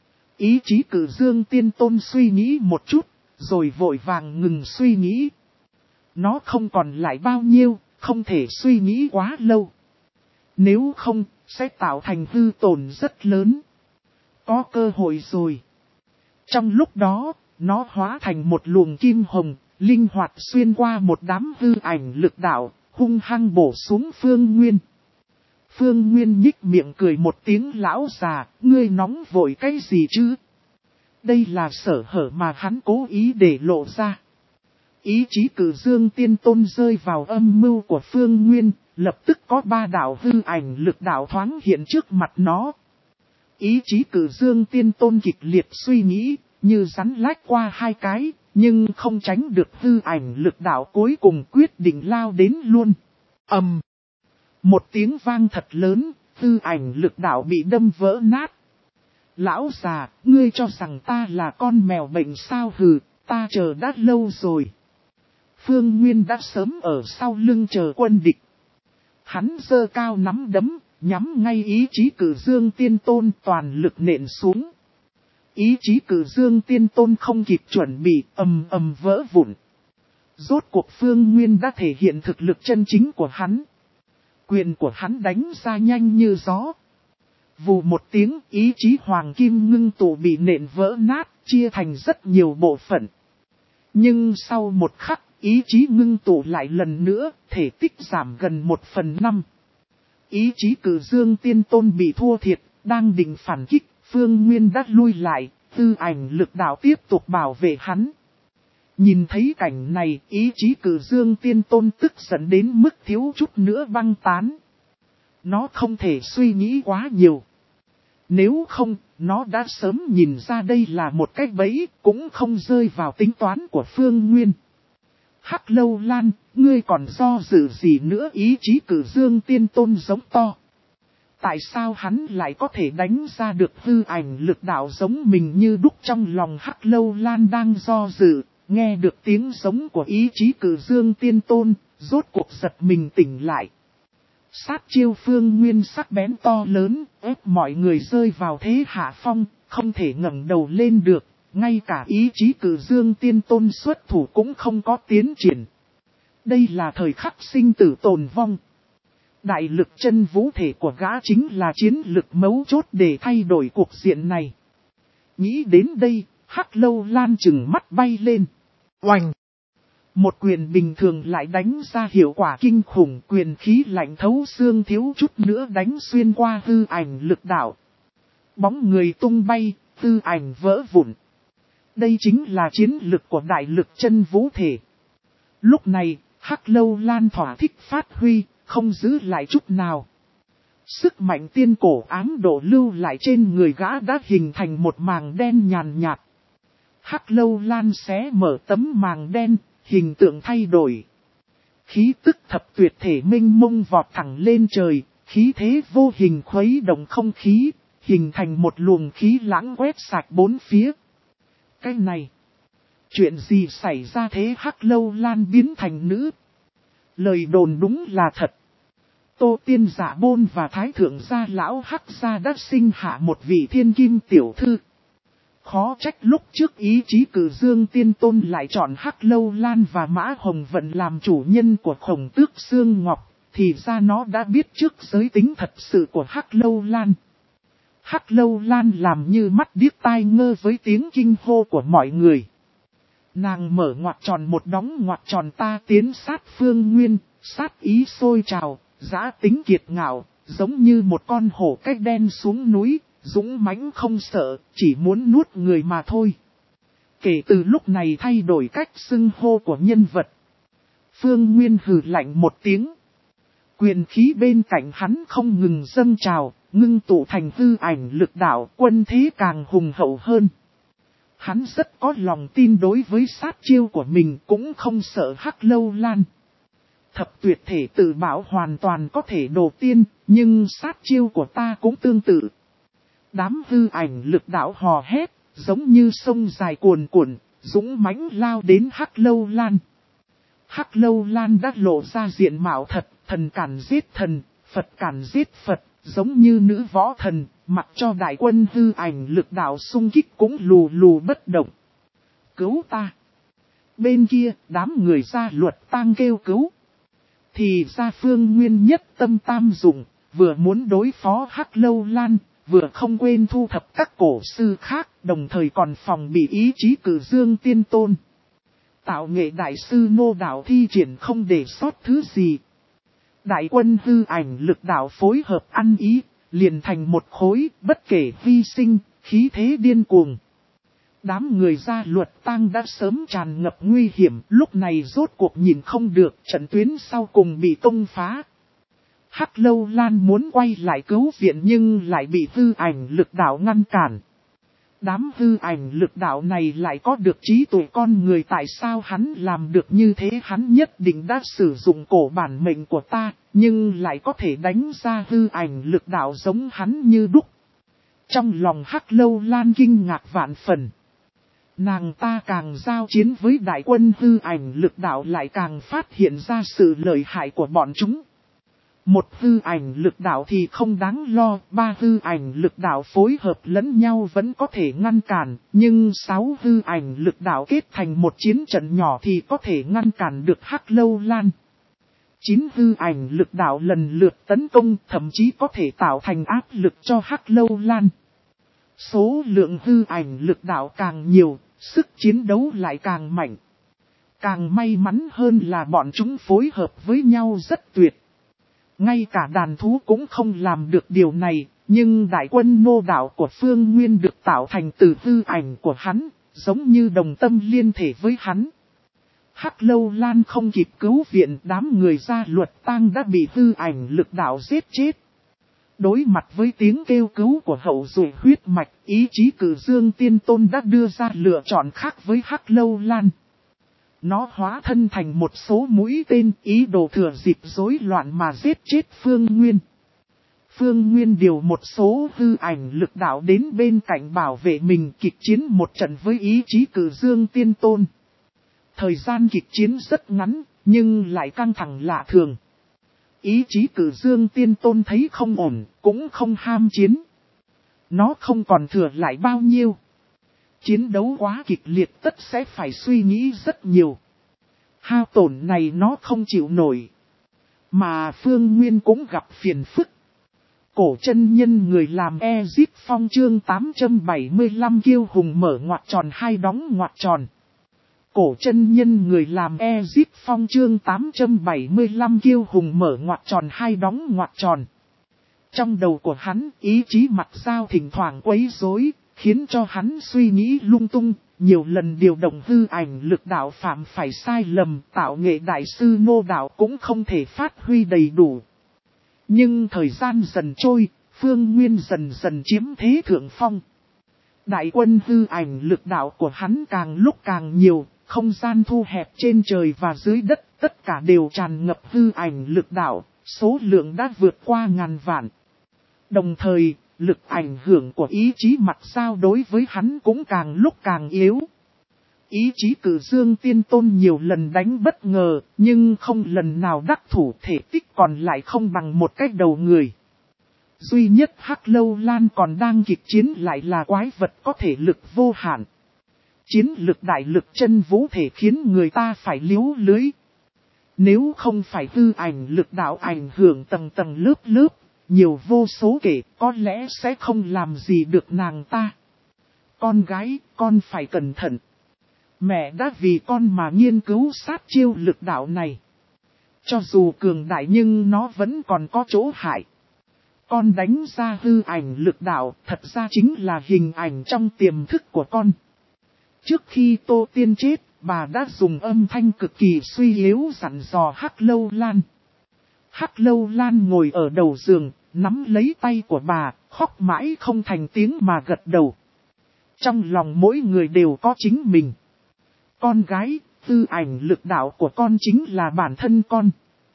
Ý chí Cử Dương Tiên Tôn suy nghĩ một chút, rồi vội vàng ngừng suy nghĩ. Nó không còn lại bao nhiêu, không thể suy nghĩ quá lâu. Nếu không, sẽ tạo thành hư tổn rất lớn. Có cơ hội rồi. Trong lúc đó, nó hóa thành một luồng kim hồng, linh hoạt xuyên qua một đám hư ảnh lực đạo, hung hăng bổ xuống Phương Nguyên. Phương Nguyên nhích miệng cười một tiếng, lão già, ngươi nóng vội cái gì chứ? Đây là sở hở mà hắn cố ý để lộ ra. Ý chí Cử Dương Tiên Tôn rơi vào âm mưu của Phương Nguyên, lập tức có ba đạo hư ảnh lực đạo thoáng hiện trước mặt nó. Ý chí Cử Dương Tiên Tôn kịch liệt suy nghĩ, như rắn lách qua hai cái, nhưng không tránh được hư ảnh lực đạo cuối cùng quyết định lao đến luôn. Ầm! Um. Một tiếng vang thật lớn, hư ảnh lực đạo bị đâm vỡ nát. Lão già, ngươi cho rằng ta là con mèo bệnh sao hừ, ta chờ đã lâu rồi. Phương Nguyên đã sớm ở sau lưng chờ quân địch. Hắn giơ cao nắm đấm, nhắm ngay ý chí Cử Dương Tiên Tôn toàn lực nện xuống. Ý chí Cử Dương Tiên Tôn không kịp chuẩn bị, ầm ầm vỡ vụn. Rốt cuộc Phương Nguyên đã thể hiện thực lực chân chính của hắn. Quyền của hắn đánh ra nhanh như gió. Vù một tiếng, ý chí hoàng kim ngưng tụ bị nện vỡ nát, chia thành rất nhiều bộ phận. Nhưng sau một khắc, ý chí ngưng tụ lại lần nữa, thể tích giảm gần một phần năm. Ý chí Cử Dương Tiên Tôn bị thua thiệt, đang định phản kích, Phương Nguyên đã lui lại, tư ảnh lực đạo tiếp tục bảo vệ hắn. Nhìn thấy cảnh này, ý chí Cử Dương Tiên Tôn tức giận đến mức thiếu chút nữa băng tán. Nó không thể suy nghĩ quá nhiều. Nếu không, nó đã sớm nhìn ra đây là một cái bẫy, cũng không rơi vào tính toán của Phương Nguyên. Hắc Lâu Lan, ngươi còn do dự gì nữa? Ý chí Cử Dương Tiên Tôn giống to. Tại sao hắn lại có thể đánh ra được hư ảnh lực đạo giống mình như đúc? Trong lòng Hắc Lâu Lan đang do dự, nghe được tiếng giống của ý chí Cử Dương Tiên Tôn, rốt cuộc giật mình tỉnh lại. Sát chiêu Phương Nguyên sắc bén to lớn, ép mọi người rơi vào thế hạ phong, không thể ngẩng đầu lên được, ngay cả ý chí Cử Dương Tiên Tôn xuất thủ cũng không có tiến triển. Đây là thời khắc sinh tử tồn vong. Đại lực chân vũ thể của gã chính là chiến lực mấu chốt để thay đổi cuộc diện này. Nghĩ đến đây, Hắc Lâu Lan chừng mắt bay lên. Oành! Một quyền bình thường lại đánh ra hiệu quả kinh khủng, quyền khí lạnh thấu xương thiếu chút nữa đánh xuyên qua hư ảnh lực đạo. Bóng người tung bay, hư ảnh vỡ vụn. Đây chính là chiến lực của đại lực chân vũ thể. Lúc này, Hắc Lâu Lan thỏa thích phát huy, không giữ lại chút nào. Sức mạnh tiên cổ ám độ lưu lại trên người gã đã hình thành một màng đen nhàn nhạt. Hắc Lâu Lan xé mở tấm màng đen, hình tượng thay đổi. Khí tức thập tuyệt thể minh mông vọt thẳng lên trời, khí thế vô hình khuấy động không khí, hình thành một luồng khí lãng quét sạch bốn phía. Cái này, chuyện gì xảy ra thế? Hắc Lâu Lan biến thành nữ? Lời đồn đúng là thật. Tô Tiên Giả Bôn và Thái Thượng gia lão Hắc gia đã sinh hạ một vị thiên kim tiểu thư. Khó trách lúc trước ý chí Cử Dương Tiên Tôn lại chọn Hắc Lâu Lan và Mã Hồng Vận làm chủ nhân của Khổng Tước Xương Ngọc, thì ra nó đã biết trước giới tính thật sự của Hắc Lâu Lan. Hắc Lâu Lan làm như mắt điếc tai ngơ với tiếng kinh hô của mọi người. Nàng mở ngoặc tròn một đóng ngoặc tròn, ta tiến sát Phương Nguyên, sát ý sôi trào, dã tính kiệt ngạo, giống như một con hổ cách đen xuống núi, dũng mãnh không sợ, chỉ muốn nuốt người mà thôi. Kể từ lúc này thay đổi cách xưng hô của nhân vật. Phương Nguyên hừ lạnh một tiếng. Quyền khí bên cạnh hắn không ngừng dâng trào, ngưng tụ thành hư ảnh lực đạo, quân thế càng hùng hậu hơn. Hắn rất có lòng tin đối với sát chiêu của mình, cũng không sợ Hắc Lâu Lan. thập tuyệt thể tự bảo hoàn toàn có thể độ tiên, nhưng sát chiêu của ta cũng tương tự. Đám hư ảnh lực đạo hò hét, giống như sông dài cuồn cuộn, dũng mãnh lao đến Hắc Lâu Lan. Hắc Lâu Lan đã lộ ra diện mạo thật, thần cản giết thần, Phật cản giết Phật, giống như nữ võ thần, mặc cho đại quân hư ảnh lực đạo xung kích cũng lù lù bất động. Cứu ta! Bên kia, đám người gia luật tang kêu cứu. Thì ra Phương Nguyên nhất tâm tam dụng, vừa muốn đối phó Hắc Lâu Lan, vừa không quên thu thập các cổ sư khác, đồng thời còn phòng bị ý chí Cử Dương Tiên Tôn. Tạo nghệ đại sư Ngô Đạo thi triển không để sót thứ gì. Đại quân hư ảnh lực đạo phối hợp ăn ý, liền thành một khối, bất kể hy sinh, khí thế điên cuồng. Đám người gia luật tang đã sớm tràn ngập nguy hiểm, lúc này rốt cuộc nhìn không được, trận tuyến sau cùng bị công phá. Hắc Lâu Lan muốn quay lại cứu viện nhưng lại bị hư ảnh lực đạo ngăn cản. Đám hư ảnh lực đạo này lại có được trí tuệ con người, tại sao hắn làm được như thế? Hắn nhất định đã sử dụng cổ bản mệnh của ta, nhưng lại có thể đánh ra hư ảnh lực đạo giống hắn như đúc. Trong lòng Hắc Lâu Lan kinh ngạc vạn phần. Nàng ta càng giao chiến với đại quân hư ảnh lực đạo lại càng phát hiện ra sự lợi hại của bọn chúng. Một hư ảnh lực đạo thì không đáng lo, ba hư ảnh lực đạo phối hợp lẫn nhau vẫn có thể ngăn cản, nhưng sáu hư ảnh lực đạo kết thành một chiến trận nhỏ thì có thể ngăn cản được Hắc Lâu Lan. Chín hư ảnh lực đạo lần lượt tấn công, thậm chí có thể tạo thành áp lực cho Hắc Lâu Lan. Số lượng hư ảnh lực đạo càng nhiều, sức chiến đấu lại càng mạnh. Càng may mắn hơn là bọn chúng phối hợp với nhau rất tuyệt. Ngay cả đàn thú cũng không làm được điều này, nhưng đại quân Ngô Đạo của Phương Nguyên được tạo thành từ hư ảnh của hắn, giống như đồng tâm liên thể với hắn. Hắc Lâu Lan không kịp cứu viện, đám người gia luật tang đã bị hư ảnh lực đạo giết chết. Đối mặt với tiếng kêu cứu của hậu duệ huyết mạch, ý chí Cử Dương Tiên Tôn đã đưa ra lựa chọn khác với Hắc Lâu Lan. Nó hóa thân thành một số mũi tên, ý đồ thừa dịp rối loạn mà giết chết Phương Nguyên. Phương Nguyên điều một số hư ảnh lực đạo đến bên cạnh bảo vệ mình, kịch chiến một trận với ý chí Cử Dương Tiên Tôn. Thời gian kịch chiến rất ngắn, nhưng lại căng thẳng lạ thường. Ý chí Cử Dương Tiên Tôn thấy không ổn, cũng không ham chiến. Nó không còn thừa lại bao nhiêu. Chiến đấu quá kịch liệt tất sẽ phải suy nghĩ rất nhiều. Hao tổn này nó không chịu nổi. Mà Phương Nguyên cũng gặp phiền phức. Cổ chân nhân người làm Ezip Phong chương tám trăm bảy mươi lăm kiêu hùng mở ngoặc tròn hai đóng ngoặc tròn. Cổ chân nhân người làm Ezip Phong chương tám trăm bảy mươi lăm kiêu hùng mở ngoặc tròn hai đóng ngoặc tròn. Trong đầu của hắn, ý chí mặt dao thỉnh thoảng quấy rối, khiến cho hắn suy nghĩ lung tung, nhiều lần điều động hư ảnh lực đạo phạm phải sai lầm, tạo nghệ đại sư Ngô Đạo cũng không thể phát huy đầy đủ. Nhưng thời gian dần trôi, Phương Nguyên dần dần chiếm thế thượng phong. Đại quân hư ảnh lực đạo của hắn càng lúc càng nhiều, không gian thu hẹp trên trời và dưới đất, tất cả đều tràn ngập hư ảnh lực đạo, số lượng đã vượt qua ngàn vạn. Đồng thời, lực ảnh hưởng của ý chí mặt dao đối với hắn cũng càng lúc càng yếu. Ý chí Cử Dương Tiên Tôn nhiều lần đánh bất ngờ, nhưng không lần nào đắc thủ, thể tích còn lại không bằng một cái đầu người. Duy nhất Hắc Lâu Lan còn đang kịch chiến lại là quái vật có thể lực vô hạn. Chiến lực đại lực chân vũ thể khiến người ta phải liếu lưới. Nếu không phải hư ảnh lực đạo ảnh hưởng tầng tầng lớp lớp, nhiều vô số kể, có lẽ sẽ không làm gì được nàng ta. Con gái, con phải cẩn thận. Mẹ đã vì con mà nghiên cứu sát chiêu lực đạo này. Cho dù cường đại nhưng nó vẫn còn có chỗ hại. Con đánh ra hư ảnh lực đạo, thật ra chính là hình ảnh trong tiềm thức của con. Trước khi Tô Tiên chết, bà đã dùng âm thanh cực kỳ suy yếu dặn dò Hắc Lâu Lan. Hắc Lâu Lan ngồi ở đầu giường, nắm lấy tay của bà, khóc mãi không thành tiếng mà gật đầu. Trong lòng mỗi người đều có chính mình. Con gái, hư ảnh lực đạo của con chính là bản thân con.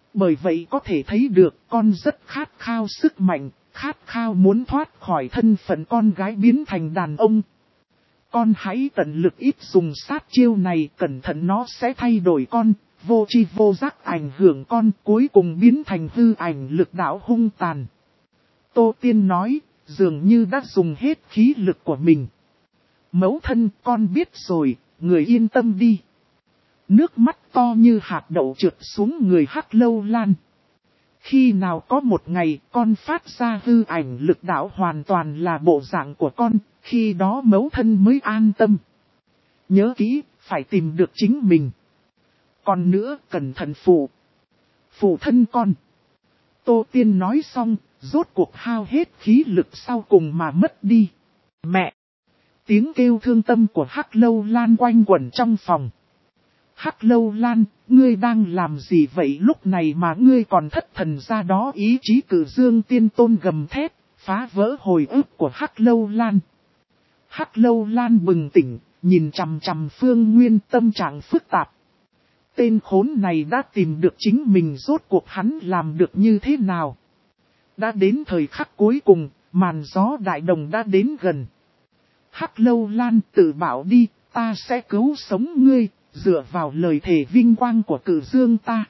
Bởi vậy có thể thấy được con rất khát khao sức mạnh, khát khao muốn thoát khỏi thân phận con gái biến thành đàn ông. Con hãy tận lực ít dùng sát chiêu này, cẩn thận nó sẽ thay đổi con, vô tri vô giác ảnh hưởng con, cuối cùng biến thành hư ảnh lực đạo hung tàn. Tô Tiên nói, dường như đã dùng hết khí lực của mình. Mẫu thân, con biết rồi, người yên tâm đi. Nước mắt to như hạt đậu trượt xuống người Hắc Lâu Lan. Khi nào có một ngày con phát ra hư ảnh lực đạo hoàn toàn là bộ dạng của con, khi đó mẫu thân mới an tâm. Nhớ kỹ, phải tìm được chính mình. Còn nữa, cẩn thận phụ. Phụ thân con. Tô Tiên nói xong, rốt cuộc hao hết khí lực sau cùng mà mất đi. Mẹ! Tiếng kêu thương tâm của Hắc Lâu Lan quanh quẩn trong phòng. Hắc Lâu Lan, ngươi đang làm gì vậy lúc này mà ngươi còn thất thần ra đó? Ý chí Cử Dương Tiên Tôn gầm thét, phá vỡ hồi ức của Hắc Lâu Lan. Hắc Lâu Lan bừng tỉnh, nhìn chằm chằm Phương Nguyên, tâm trạng phức tạp. Tên khốn này đã tìm được chính mình, rốt cuộc hắn làm được như thế nào? Đã đến thời khắc cuối cùng, màn gió đại đồng đã đến gần. Hắc Lâu Lan, tự bảo đi, ta sẽ cứu sống ngươi, dựa vào lời thề vinh quang của Cử Dương ta.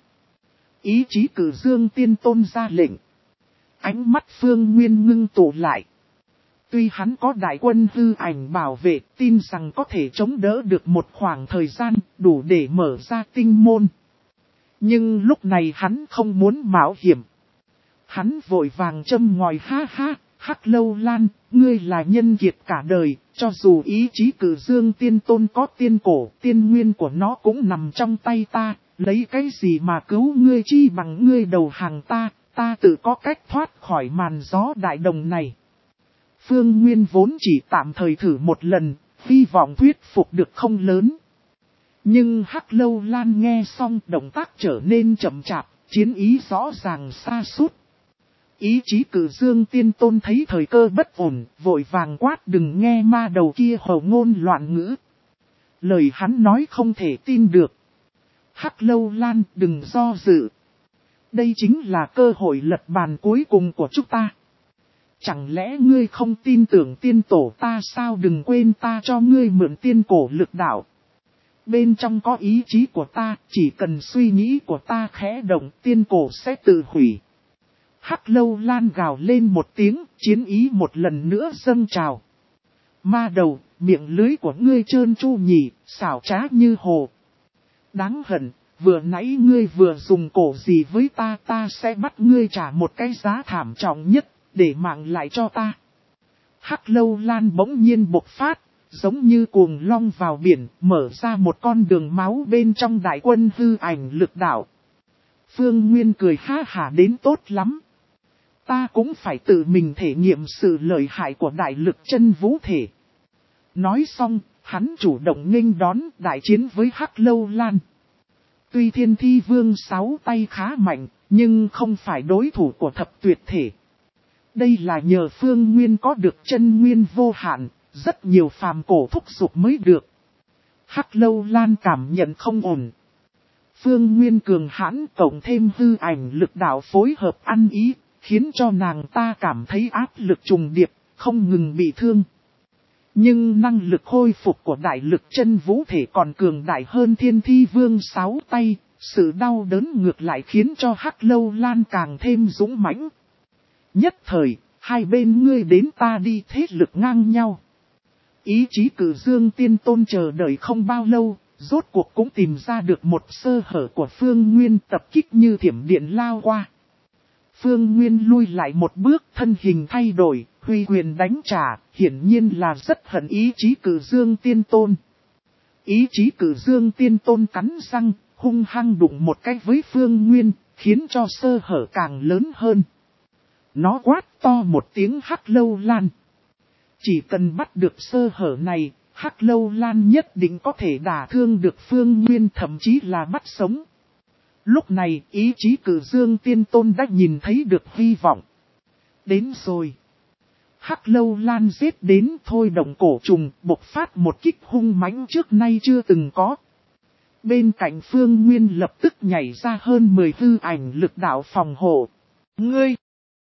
Ý chí Cử Dương Tiên Tôn ra lệnh. Ánh mắt Phương Nguyên ngưng tụ lại. Tuy hắn có đại quân hư ảnh bảo vệ, tin rằng có thể chống đỡ được một khoảng thời gian, đủ để mở ra tinh môn. Nhưng lúc này hắn không muốn mạo hiểm. Hắn vội vàng châm ngòi, ha ha, Hắc Lâu Lan, ngươi là nhân kiệt cả đời, cho dù ý chí Cử Dương Tiên Tôn có tiên cổ, tiên nguyên của nó cũng nằm trong tay ta, lấy cái gì mà cứu ngươi, chi bằng ngươi đầu hàng ta, ta tự có cách thoát khỏi màn gió đại đồng này. Phương Nguyên vốn chỉ tạm thời thử một lần, hy vọng thuyết phục được không lớn. Nhưng Hắc Lâu Lan nghe xong, động tác trở nên chậm chạp, chiến ý rõ ràng sa sút. Ý chí Cử Dương Tiên Tôn thấy thời cơ bất ổn, vội vàng quát, đừng nghe ma đầu kia hầu ngôn loạn ngữ. Lời hắn nói không thể tin được. Hắc Lâu Lan, đừng do dự. Đây chính là cơ hội lật bàn cuối cùng của chúng ta. Chẳng lẽ ngươi không tin tưởng tiên tổ ta sao? Đừng quên ta cho ngươi mượn tiên cổ lực đạo. Bên trong có ý chí của ta, chỉ cần suy nghĩ của ta khẽ động, tiên cổ sẽ tự hủy. Hắc Lâu Lan gào lên một tiếng, chiến ý một lần nữa dâng trào. Ma đầu, miệng lưới của ngươi trơn tru nhỉ, xảo trá như hồ. Đáng hận, vừa nãy ngươi vừa dùng cổ gì với ta, ta sẽ bắt ngươi trả một cái giá thảm trọng nhất, để mạng lại cho ta. Hắc Lâu Lan bỗng nhiên bộc phát, giống như cuồng long vào biển, mở ra một con đường máu bên trong đại quân hư ảnh lực đạo. Phương Nguyên cười ha hả, đến tốt lắm. Ta cũng phải tự mình thể nghiệm sự lợi hại của đại lực chân vũ thể. Nói xong, hắn chủ động nghênh đón đại chiến với Hắc Lâu Lan. Tuy Thiên Thi Vương sáu tay khá mạnh, nhưng không phải đối thủ của thập tuyệt thể. Đây là nhờ Phương Nguyên có được chân nguyên vô hạn, rất nhiều phàm cổ thúc giục mới được. Hắc Lâu Lan cảm nhận không ổn. Phương Nguyên cường hãn cộng thêm hư ảnh lực đạo phối hợp ăn ý, khiến cho nàng ta cảm thấy áp lực trùng điệp, không ngừng bị thương. Nhưng năng lực khôi phục của đại lực chân vũ thể còn cường đại hơn Thiên Thi Vương sáu tay, sự đau đớn ngược lại khiến cho Hắc Lâu Lan càng thêm dũng mãnh. Nhất thời, hai bên ngươi đến ta đi, thế lực ngang nhau. Ý chí Cử Dương Tiên Tôn chờ đợi không bao lâu, rốt cuộc cũng tìm ra được một sơ hở của Phương Nguyên, tập kích như thiểm điện lao qua. Phương Nguyên lui lại một bước, thân hình thay đổi, huy quyền đánh trả, hiển nhiên là rất hận ý chí Cử Dương Tiên Tôn. Ý chí Cử Dương Tiên Tôn cắn răng, hung hăng đụng một cái với Phương Nguyên, khiến cho sơ hở càng lớn hơn. Nó quát to một tiếng, Hắc Lâu Lan. Chỉ cần bắt được sơ hở này, Hắc Lâu Lan nhất định có thể đả thương được Phương Nguyên, thậm chí là bắt sống. Lúc này, ý chí Cử Dương Tiên Tôn đã nhìn thấy được hy vọng. Đến rồi. Hắc Lâu Lan giết đến, thôi động cổ trùng, bộc phát một kích hung mãnh trước nay chưa từng có. Bên cạnh Phương Nguyên lập tức nhảy ra hơn mười hư ảnh lực đạo phòng hộ. Ngươi!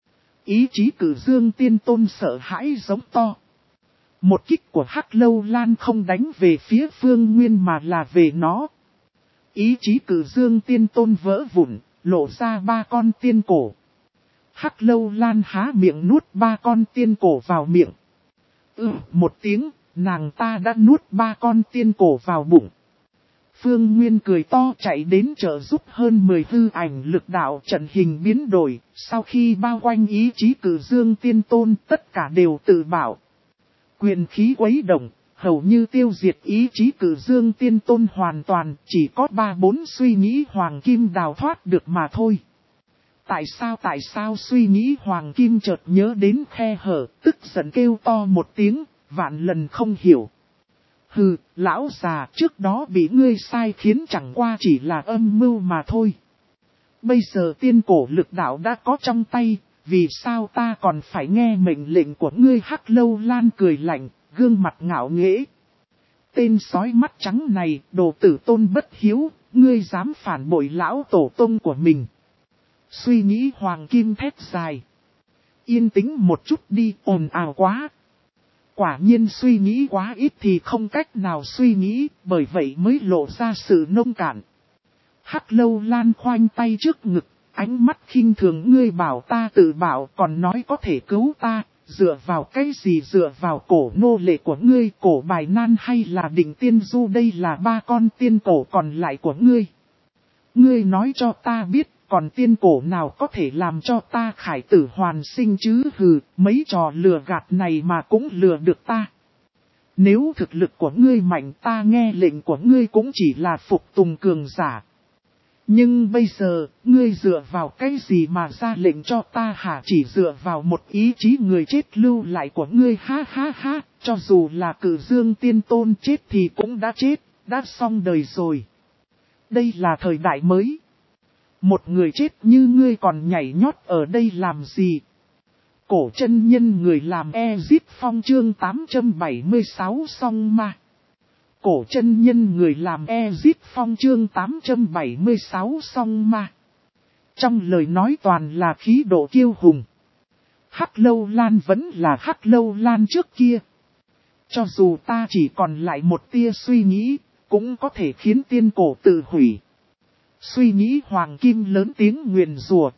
Ý chí Cử Dương Tiên Tôn sợ hãi giống to. Một kích của Hắc Lâu Lan không đánh về phía Phương Nguyên mà là về nó. Ý chí Cử Dương Tiên Tôn vỡ vụn, lộ ra ba con tiên cổ. Hắc Lâu Lan há miệng nuốt ba con tiên cổ vào miệng. Ừ, một tiếng, nàng ta đã nuốt ba con tiên cổ vào bụng. Phương Nguyên cười to chạy đến trợ giúp hơn mười hư ảnh lực đạo trận hình biến đổi, sau khi bao quanh ý chí Cử Dương Tiên Tôn tất cả đều tự bảo. Quyền khí quấy động, hầu như tiêu diệt ý chí Cử Dương Tiên Tôn hoàn toàn, chỉ có ba bốn suy nghĩ Hoàng Kim đào thoát được mà thôi. Tại sao tại sao suy nghĩ Hoàng Kim chợt nhớ đến khe hở, tức giận kêu to một tiếng, vạn lần không hiểu. Hừ, lão già trước đó bị ngươi sai khiến chẳng qua chỉ là âm mưu mà thôi. Bây giờ tiên cổ lực đạo đã có trong tay, vì sao ta còn phải nghe mệnh lệnh của ngươi? Hắc Lâu Lan cười lạnh, gương mặt ngạo nghễ. Tên sói mắt trắng này, đồ tử tôn bất hiếu, ngươi dám phản bội lão tổ tông của mình. Suy nghĩ Hoàng Kim thét dài. Yên tĩnh một chút đi, ồn ào quá. Quả nhiên suy nghĩ quá ít thì không cách nào suy nghĩ, bởi vậy mới lộ ra sự nông cạn. Hắc Lâu Lan khoanh tay trước ngực, ánh mắt khinh thường. Ngươi bảo ta tự bảo, còn nói có thể cứu ta, dựa vào cái gì? Dựa vào cổ nô lệ của ngươi, cổ Bài Nan hay là Định Tiên Du? Đây là ba con tiên cổ còn lại của ngươi. Ngươi nói cho ta biết, còn tiên cổ nào có thể làm cho ta khải tử hoàn sinh chứ? Hừ, mấy trò lừa gạt này mà cũng lừa được ta. Nếu thực lực của ngươi mạnh, ta nghe lệnh của ngươi cũng chỉ là phục tùng cường giả. Nhưng bây giờ, ngươi dựa vào cái gì mà ra lệnh cho ta hả? Chỉ dựa vào một ý chí người chết lưu lại của ngươi. Ha ha ha, cho dù là Cử Dương Tiên Tôn chết thì cũng đã chết, đã xong đời rồi. Đây là thời đại mới. Một người chết như ngươi còn nhảy nhót ở đây làm gì? Cổ chân nhân người làm Ezip Phong chương tám trăm bảy mươi sáu song ma. Cổ chân nhân người làm Ezip Phong chương tám trăm bảy mươi sáu song ma. Trong lời nói toàn là khí độ kiêu hùng. Hắc Lâu Lan vẫn là Hắc Lâu Lan trước kia. Cho dù ta chỉ còn lại một tia suy nghĩ, cũng có thể khiến tiên cổ tự hủy. Suy nghĩ Hoàng Kim lớn tiếng nguyền rủa.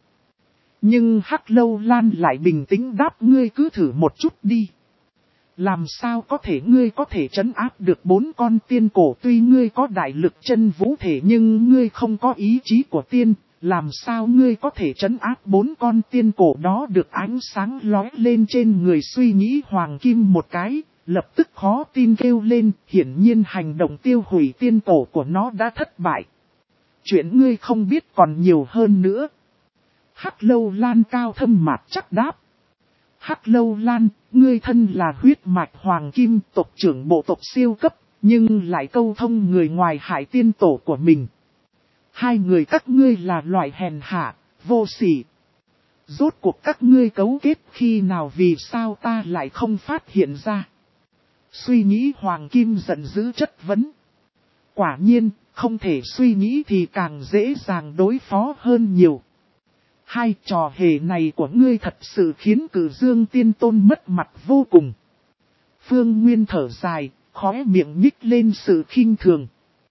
Nhưng Hắc Lâu Lan lại bình tĩnh đáp, ngươi cứ thử một chút đi. Làm sao có thể ngươi có thể trấn áp được bốn con tiên cổ? Tuy ngươi có đại lực chân vũ thể nhưng ngươi không có ý chí của tiên. Làm sao ngươi có thể trấn áp bốn con tiên cổ đó được? Ánh sáng lóe lên trên người suy nghĩ Hoàng Kim một cái, lập tức khó tin kêu lên. Hiển nhiên hành động tiêu hủy tiên cổ của nó đã thất bại. Chuyện ngươi không biết còn nhiều hơn nữa. Hắc Lâu Lan cao thâm mạc chắc đáp. Hắc Lâu Lan, ngươi thân là huyết mạch Hoàng Kim tộc trưởng bộ tộc siêu cấp, nhưng lại câu thông người ngoài hại tiên tổ của mình. Hai người các ngươi là loại hèn hạ, vô sỉ. Rốt cuộc các ngươi cấu kết khi nào? Vì sao ta lại không phát hiện ra? Suy nghĩ Hoàng Kim giận dữ chất vấn. Quả nhiên, không thể suy nghĩ thì càng dễ dàng đối phó hơn nhiều. Hai trò hề này của ngươi thật sự khiến Cử Dương Tiên Tôn mất mặt vô cùng. Phương Nguyên thở dài, khóe miệng nhích lên sự khinh thường.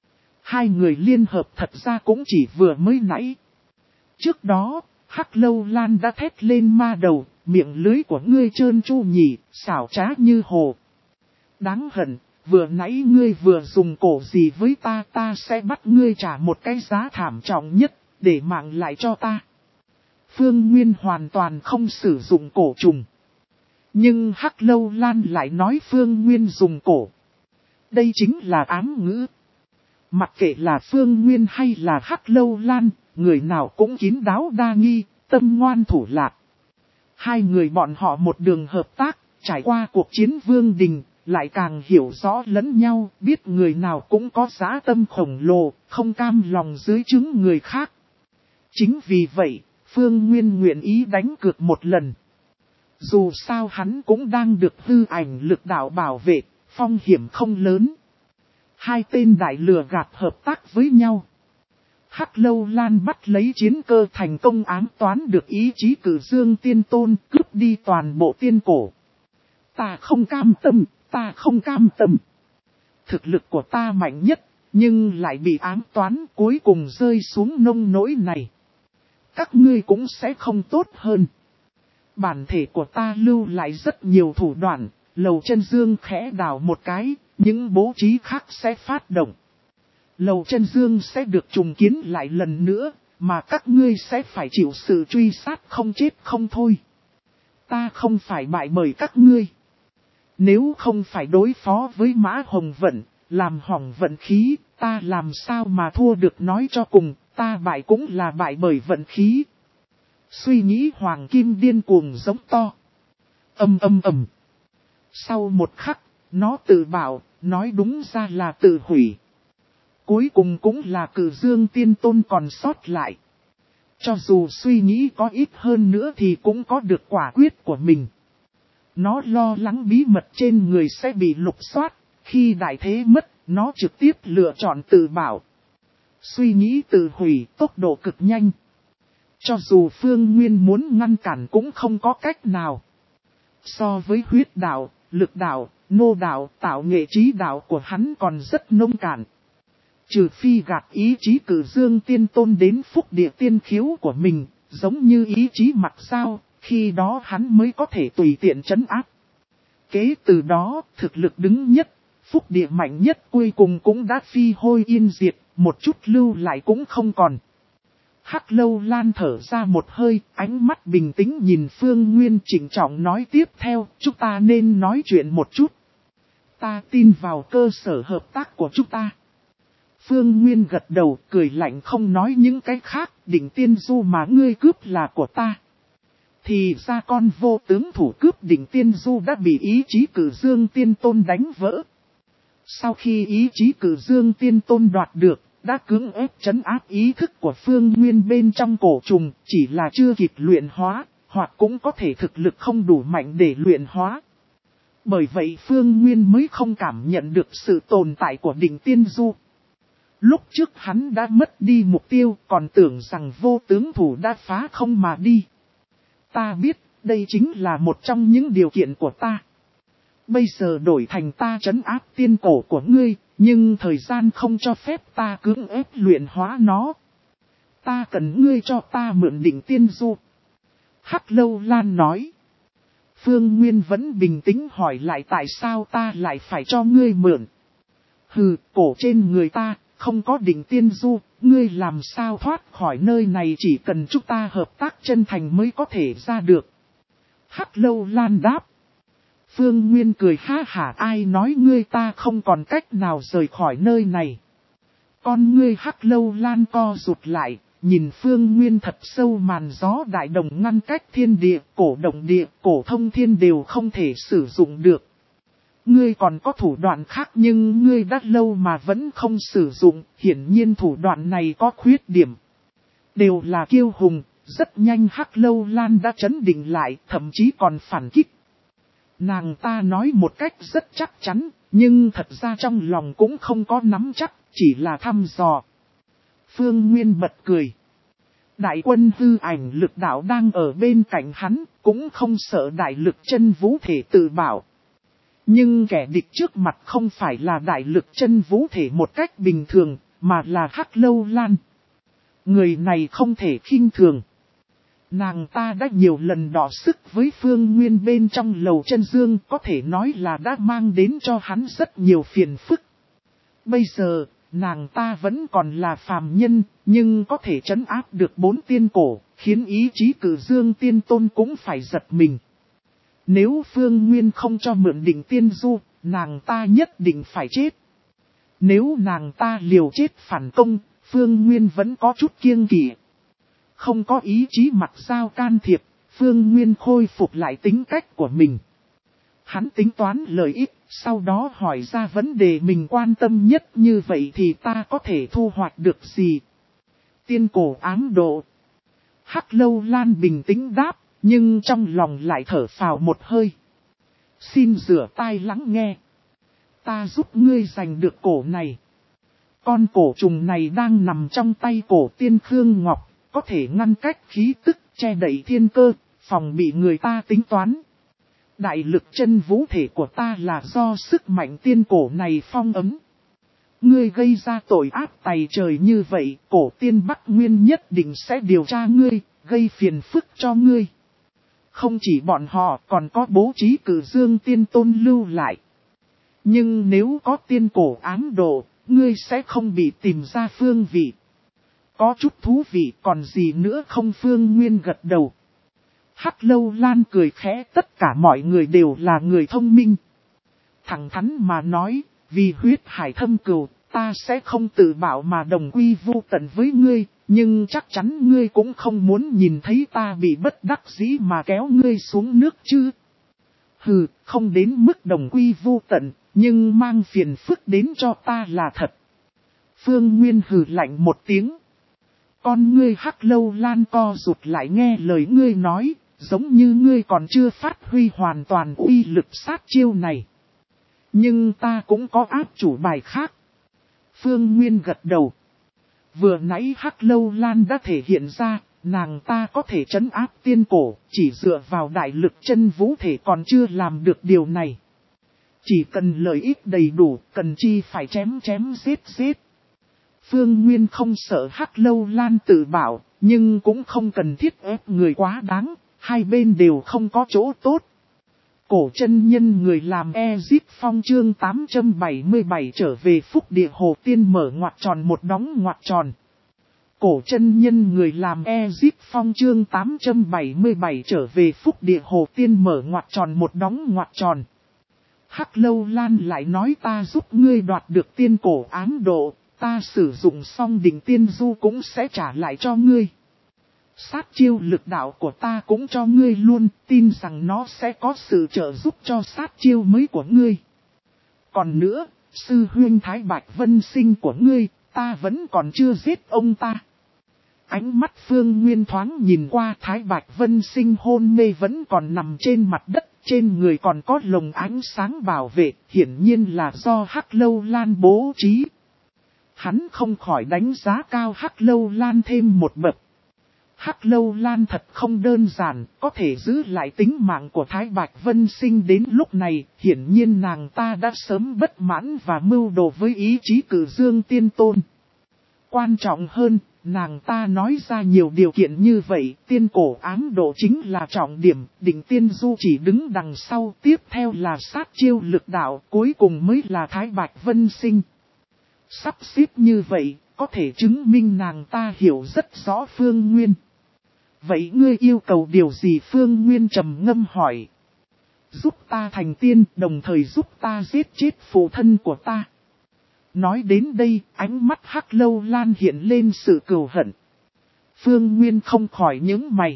Hai người liên hợp thật ra cũng chỉ vừa mới nãy. Trước đó, Hắc Lâu Lan đã thét lên ma đầu, miệng lưới của ngươi trơn tru nhỉ, xảo trá như hồ. Đáng hận, vừa nãy ngươi vừa dùng cổ gì với ta, ta sẽ bắt ngươi trả một cái giá thảm trọng nhất, để mạng lại cho ta. Phương Nguyên hoàn toàn không sử dụng cổ trùng. Nhưng Hắc Lâu Lan lại nói Phương Nguyên dùng cổ. Đây chính là ám ngữ. Mặc kệ là Phương Nguyên hay là Hắc Lâu Lan, người nào cũng kín đáo đa nghi, tâm ngoan thủ lạc. Hai người bọn họ một đường hợp tác, trải qua cuộc chiến vương đình, lại càng hiểu rõ lẫn nhau, biết người nào cũng có dã tâm khổng lồ, không cam lòng dưới trướng người khác. Chính vì vậy, Phương Nguyên nguyện ý đánh cược một lần. Dù sao hắn cũng đang được hư ảnh lực đạo bảo vệ, phong hiểm không lớn. Hai tên đại lừa gạt hợp tác với nhau. Hắc Lâu Lan bắt lấy chiến cơ thành công ám toán được ý chí Cử Dương Tiên Tôn, cướp đi toàn bộ tiên cổ. Ta không cam tâm, ta không cam tâm. Thực lực của ta mạnh nhất, nhưng lại bị ám toán, cuối cùng rơi xuống nông nỗi này. Các ngươi cũng sẽ không tốt hơn. Bản thể của ta lưu lại rất nhiều thủ đoạn, Lầu Chân Dương khẽ đào một cái, những bố trí khác sẽ phát động. Lầu Chân Dương sẽ được trùng kiến lại lần nữa, mà các ngươi sẽ phải chịu sự truy sát không chết không thôi. Ta không phải bại bởi các ngươi. Nếu không phải đối phó với Mã Hồng Vận, làm hỏng vận khí, ta làm sao mà thua được, nói cho cùng, ta bại cũng là bại bởi vận khí. Suy nghĩ Hoàng Kim điên cuồng giống to. Âm âm ầm. Sau một khắc, nó tự bảo, nói đúng ra là tự hủy. Cuối cùng cũng là Cử Dương Tiên Tôn còn sót lại. Cho dù suy nghĩ có ít hơn nữa thì cũng có được quả quyết của mình. Nó lo lắng bí mật trên người sẽ bị lục soát, khi đại thế mất, nó trực tiếp lựa chọn tự bảo. Suy nghĩ tự hủy, tốc độ cực nhanh. Cho dù Phương Nguyên muốn ngăn cản cũng không có cách nào. So với huyết đạo, lực đạo, nô đạo, tạo nghệ trí đạo của hắn còn rất nông cạn. Trừ phi gạt ý chí Cử Dương Tiên Tôn đến phúc địa tiên khiếu của mình, giống như ý chí mặt sao, khi đó hắn mới có thể tùy tiện trấn áp. Kế từ đó, thực lực đứng nhất, phúc địa mạnh nhất cuối cùng cũng đã phi hôi yên diệt, một chút lưu lại cũng không còn. Hắc Lâu Lan thở ra một hơi, ánh mắt bình tĩnh nhìn Phương Nguyên chỉnh trọng nói tiếp theo, chúng ta nên nói chuyện một chút. Ta tin vào cơ sở hợp tác của chúng ta. Phương Nguyên gật đầu, cười lạnh không nói những cái khác, Đỉnh Tiên Du mà ngươi cướp là của ta. Thì ra con vô tướng thủ cướp Đỉnh Tiên Du đã bị ý chí Cử Dương Tiên Tôn đánh vỡ. Sau khi ý chí Cử Dương Tiên Tôn đoạt được, đã cưỡng ép trấn áp ý thức của Phương Nguyên bên trong cổ trùng, chỉ là chưa kịp luyện hóa, hoặc cũng có thể thực lực không đủ mạnh để luyện hóa. Bởi vậy Phương Nguyên mới không cảm nhận được sự tồn tại của Đỉnh Tiên Du. Lúc trước hắn đã mất đi mục tiêu, còn tưởng rằng vô tướng thủ đã phá không mà đi. Ta biết, đây chính là một trong những điều kiện của ta. Bây giờ đổi thành ta trấn áp tiên cổ của ngươi, nhưng thời gian không cho phép ta cưỡng ép luyện hóa nó. Ta cần ngươi cho ta mượn Đỉnh Tiên Du. Hắc Lâu Lan nói. Phương Nguyên vẫn bình tĩnh hỏi lại tại sao ta lại phải cho ngươi mượn. Hừ, cổ trên người ta, không có Đỉnh Tiên Du, ngươi làm sao thoát khỏi nơi này, chỉ cần chúng ta hợp tác chân thành mới có thể ra được. Hắc Lâu Lan đáp. Phương Nguyên cười ha hả, ai nói ngươi ta không còn cách nào rời khỏi nơi này. Con ngươi Hắc Lâu Lan co rụt lại, nhìn Phương Nguyên thật sâu, màn gió đại đồng ngăn cách thiên địa, cổ động địa, cổ thông thiên đều không thể sử dụng được. Ngươi còn có thủ đoạn khác nhưng ngươi đã lâu mà vẫn không sử dụng, hiển nhiên thủ đoạn này có khuyết điểm. Đều là kiêu hùng, rất nhanh Hắc Lâu Lan đã trấn định lại, thậm chí còn phản kích. Nàng ta nói một cách rất chắc chắn, nhưng thật ra trong lòng cũng không có nắm chắc, chỉ là thăm dò. Phương Nguyên bật cười. Đại quân hư ảnh lực đạo đang ở bên cạnh hắn, cũng không sợ đại lực chân vũ thể tự bảo. Nhưng kẻ địch trước mặt không phải là đại lực chân vũ thể một cách bình thường, mà là Hắc Lâu Lan. Người này không thể khinh thường. Nàng ta đã nhiều lần đọ sức với Phương Nguyên bên trong Lầu Chân Dương, có thể nói là đã mang đến cho hắn rất nhiều phiền phức. Bây giờ, nàng ta vẫn còn là phàm nhân, nhưng có thể trấn áp được bốn tiên cổ, khiến ý chí Cử Dương Tiên Tôn cũng phải giật mình. Nếu Phương Nguyên không cho mượn Đỉnh Tiên Du, nàng ta nhất định phải chết. Nếu nàng ta liều chết phản công, Phương Nguyên vẫn có chút kiêng kỵ. Không có ý chí mặt sao can thiệp, Phương Nguyên khôi phục lại tính cách của mình. Hắn tính toán lợi ích, sau đó hỏi ra vấn đề mình quan tâm nhất, như vậy thì ta có thể thu hoạch được gì? Tiên cổ ám độ. Hắc Lâu Lan bình tĩnh đáp, nhưng trong lòng lại thở phào một hơi. Xin rửa tai lắng nghe. Ta giúp ngươi giành được cổ này. Con cổ trùng này đang nằm trong tay cổ tiên Khương Ngọc, có thể ngăn cách khí tức, che đậy thiên cơ, phòng bị người ta tính toán. Đại lực chân vũ thể của ta là do sức mạnh tiên cổ này phong ấm. Ngươi gây ra tội ác tày trời như vậy, cổ tiên Bắc Nguyên nhất định sẽ điều tra ngươi, gây phiền phức cho ngươi. Không chỉ bọn họ còn có bố trí cử dương tiên tôn lưu lại. Nhưng nếu có tiên cổ ám độ, ngươi sẽ không bị tìm ra phương vị. Có chút thú vị còn gì nữa không? Phương Nguyên gật đầu. Hắc Lâu Lan cười khẽ, tất cả mọi người đều là người thông minh. Thẳng thắn mà nói, vì huyết hải thâm cừu, ta sẽ không tự bảo mà đồng quy vu tận với ngươi, nhưng chắc chắn ngươi cũng không muốn nhìn thấy ta bị bất đắc dĩ mà kéo ngươi xuống nước chứ. Hừ, không đến mức đồng quy vu tận, nhưng mang phiền phức đến cho ta là thật. Phương Nguyên hừ lạnh một tiếng. Con ngươi Hắc Lâu Lan co rụt lại nghe lời ngươi nói, giống như ngươi còn chưa phát huy hoàn toàn uy lực sát chiêu này. Nhưng ta cũng có áp chủ bài khác. Phương Nguyên gật đầu. Vừa nãy Hắc Lâu Lan đã thể hiện ra, nàng ta có thể trấn áp tiên cổ, chỉ dựa vào đại lực chân vũ thể còn chưa làm được điều này. Chỉ cần lợi ích đầy đủ, cần chi phải chém chém giết giết. Phương Nguyên không sợ Hắc Lâu Lan tự bảo, nhưng cũng không cần thiết ép người quá đáng, hai bên đều không có chỗ tốt. Cổ chân nhân người làm Ezip Phong chương tám trăm bảy mươi bảy trở về phúc địa hồ tiên mở ngoặc tròn một đóng ngoặc tròn. Cổ chân nhân người làm Ezip Phong chương tám trăm bảy mươi bảy trở về phúc địa hồ tiên mở ngoặc tròn một đóng ngoặc tròn. Hắc Lâu Lan lại nói ta giúp ngươi đoạt được tiên cổ ám độ, ta sử dụng xong đỉnh tiên du cũng sẽ trả lại cho ngươi. Sát chiêu lực đạo của ta cũng cho ngươi luôn, tin rằng nó sẽ có sự trợ giúp cho sát chiêu mới của ngươi. Còn nữa, sư huynh Thái Bạch Vân Sinh của ngươi, ta vẫn còn chưa giết ông ta. Ánh mắt Phương Nguyên thoáng nhìn qua Thái Bạch Vân Sinh hôn mê vẫn còn nằm trên mặt đất, trên người còn có lồng ánh sáng bảo vệ, hiển nhiên là do Hắc Lâu Lan bố trí. Hắn không khỏi đánh giá cao Hắc Lâu Lan thêm một bậc. Hắc Lâu Lan thật không đơn giản, có thể giữ lại tính mạng của Thái Bạch Vân Sinh đến lúc này, hiển nhiên nàng ta đã sớm bất mãn và mưu đồ với ý chí cử dương tiên tôn. Quan trọng hơn, nàng ta nói ra nhiều điều kiện như vậy, tiên cổ ám độ chính là trọng điểm, đỉnh tiên du chỉ đứng đằng sau, tiếp theo là sát chiêu lực đạo, cuối cùng mới là Thái Bạch Vân Sinh. Sắp xếp như vậy, có thể chứng minh nàng ta hiểu rất rõ Phương Nguyên. Vậy ngươi yêu cầu điều gì? Phương Nguyên trầm ngâm hỏi. Giúp ta thành tiên, đồng thời giúp ta giết chết phụ thân của ta. Nói đến đây, ánh mắt Hắc Lâu Lan hiện lên sự cừu hận. Phương Nguyên không khỏi nhướng mày.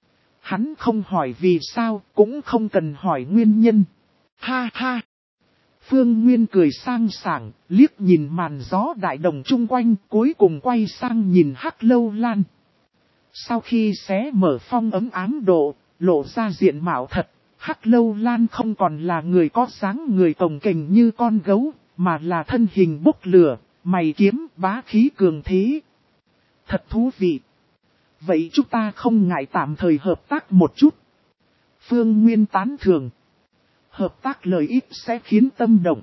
Hắn không hỏi vì sao, cũng không cần hỏi nguyên nhân. Ha ha! Phương Nguyên cười sang sảng, liếc nhìn màn gió đại đồng chung quanh, cuối cùng quay sang nhìn Hắc Lâu Lan. Sau khi xé mở phong ấm ám độ, lộ ra diện mạo thật, Hắc Lâu Lan không còn là người có dáng người cồng kềnh như con gấu, mà là thân hình bốc lửa, mày kiếm bá khí cường thế. Thật thú vị. Vậy chúng ta không ngại tạm thời hợp tác một chút. Phương Nguyên tán thưởng. Hợp tác lợi ích sẽ khiến tâm động.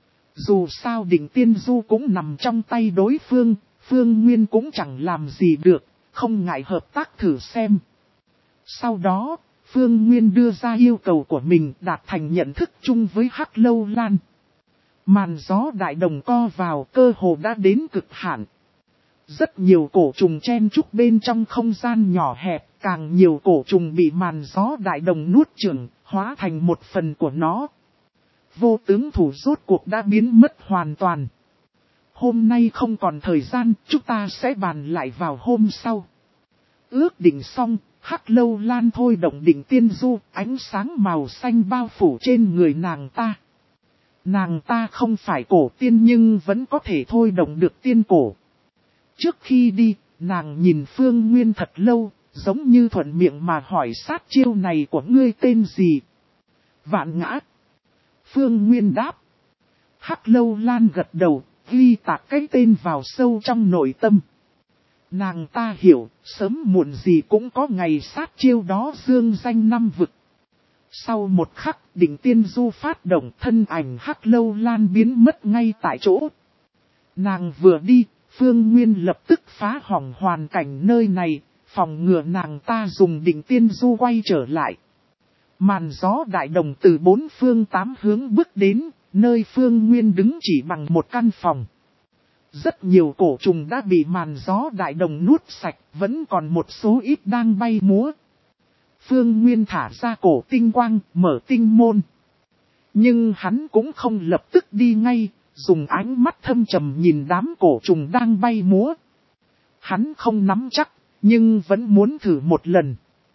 Dù sao đỉnh tiên du cũng nằm trong tay đối phương, Phương Nguyên cũng chẳng làm gì được, không ngại hợp tác thử xem. Sau đó, Phương Nguyên đưa ra yêu cầu của mình đạt thành nhận thức chung với Hắc Lâu Lan. Màn gió đại đồng co vào cơ hồ đã đến cực hạn. Rất nhiều cổ trùng chen chúc bên trong không gian nhỏ hẹp, càng nhiều cổ trùng bị màn gió đại đồng nuốt chửng, hóa thành một phần của nó. Vô tướng thủ rốt cuộc đã biến mất hoàn toàn. Hôm nay không còn thời gian, chúng ta sẽ bàn lại vào hôm sau. Ước định xong, Hắc Lâu Lan thôi động đỉnh tiên du, ánh sáng màu xanh bao phủ trên người nàng ta. Nàng ta không phải cổ tiên nhưng vẫn có thể thôi động được tiên cổ. Trước khi đi, nàng nhìn Phương Nguyên thật lâu, giống như thuận miệng mà hỏi sát chiêu này của ngươi tên gì? Vạn Ngã. Phương Nguyên đáp. Hắc Lâu Lan gật đầu, ghi tạc cái tên vào sâu trong nội tâm. Nàng ta hiểu, sớm muộn gì cũng có ngày sát chiêu đó dương danh năm vực. Sau một khắc, đỉnh tiên du phát động, thân ảnh Hắc Lâu Lan biến mất ngay tại chỗ. Nàng vừa đi, Phương Nguyên lập tức phá hỏng hoàn cảnh nơi này, phòng ngừa nàng ta dùng đỉnh tiên du quay trở lại. Màn gió đại đồng từ bốn phương tám hướng bước đến, nơi Phương Nguyên đứng chỉ bằng một căn phòng. Rất nhiều cổ trùng đã bị màn gió đại đồng nuốt sạch, vẫn còn một số ít đang bay múa. Phương Nguyên thả ra cổ tinh quang, mở tinh môn. Nhưng hắn cũng không lập tức đi ngay, dùng ánh mắt thâm trầm nhìn đám cổ trùng đang bay múa. Hắn không nắm chắc, nhưng vẫn muốn thử một lần.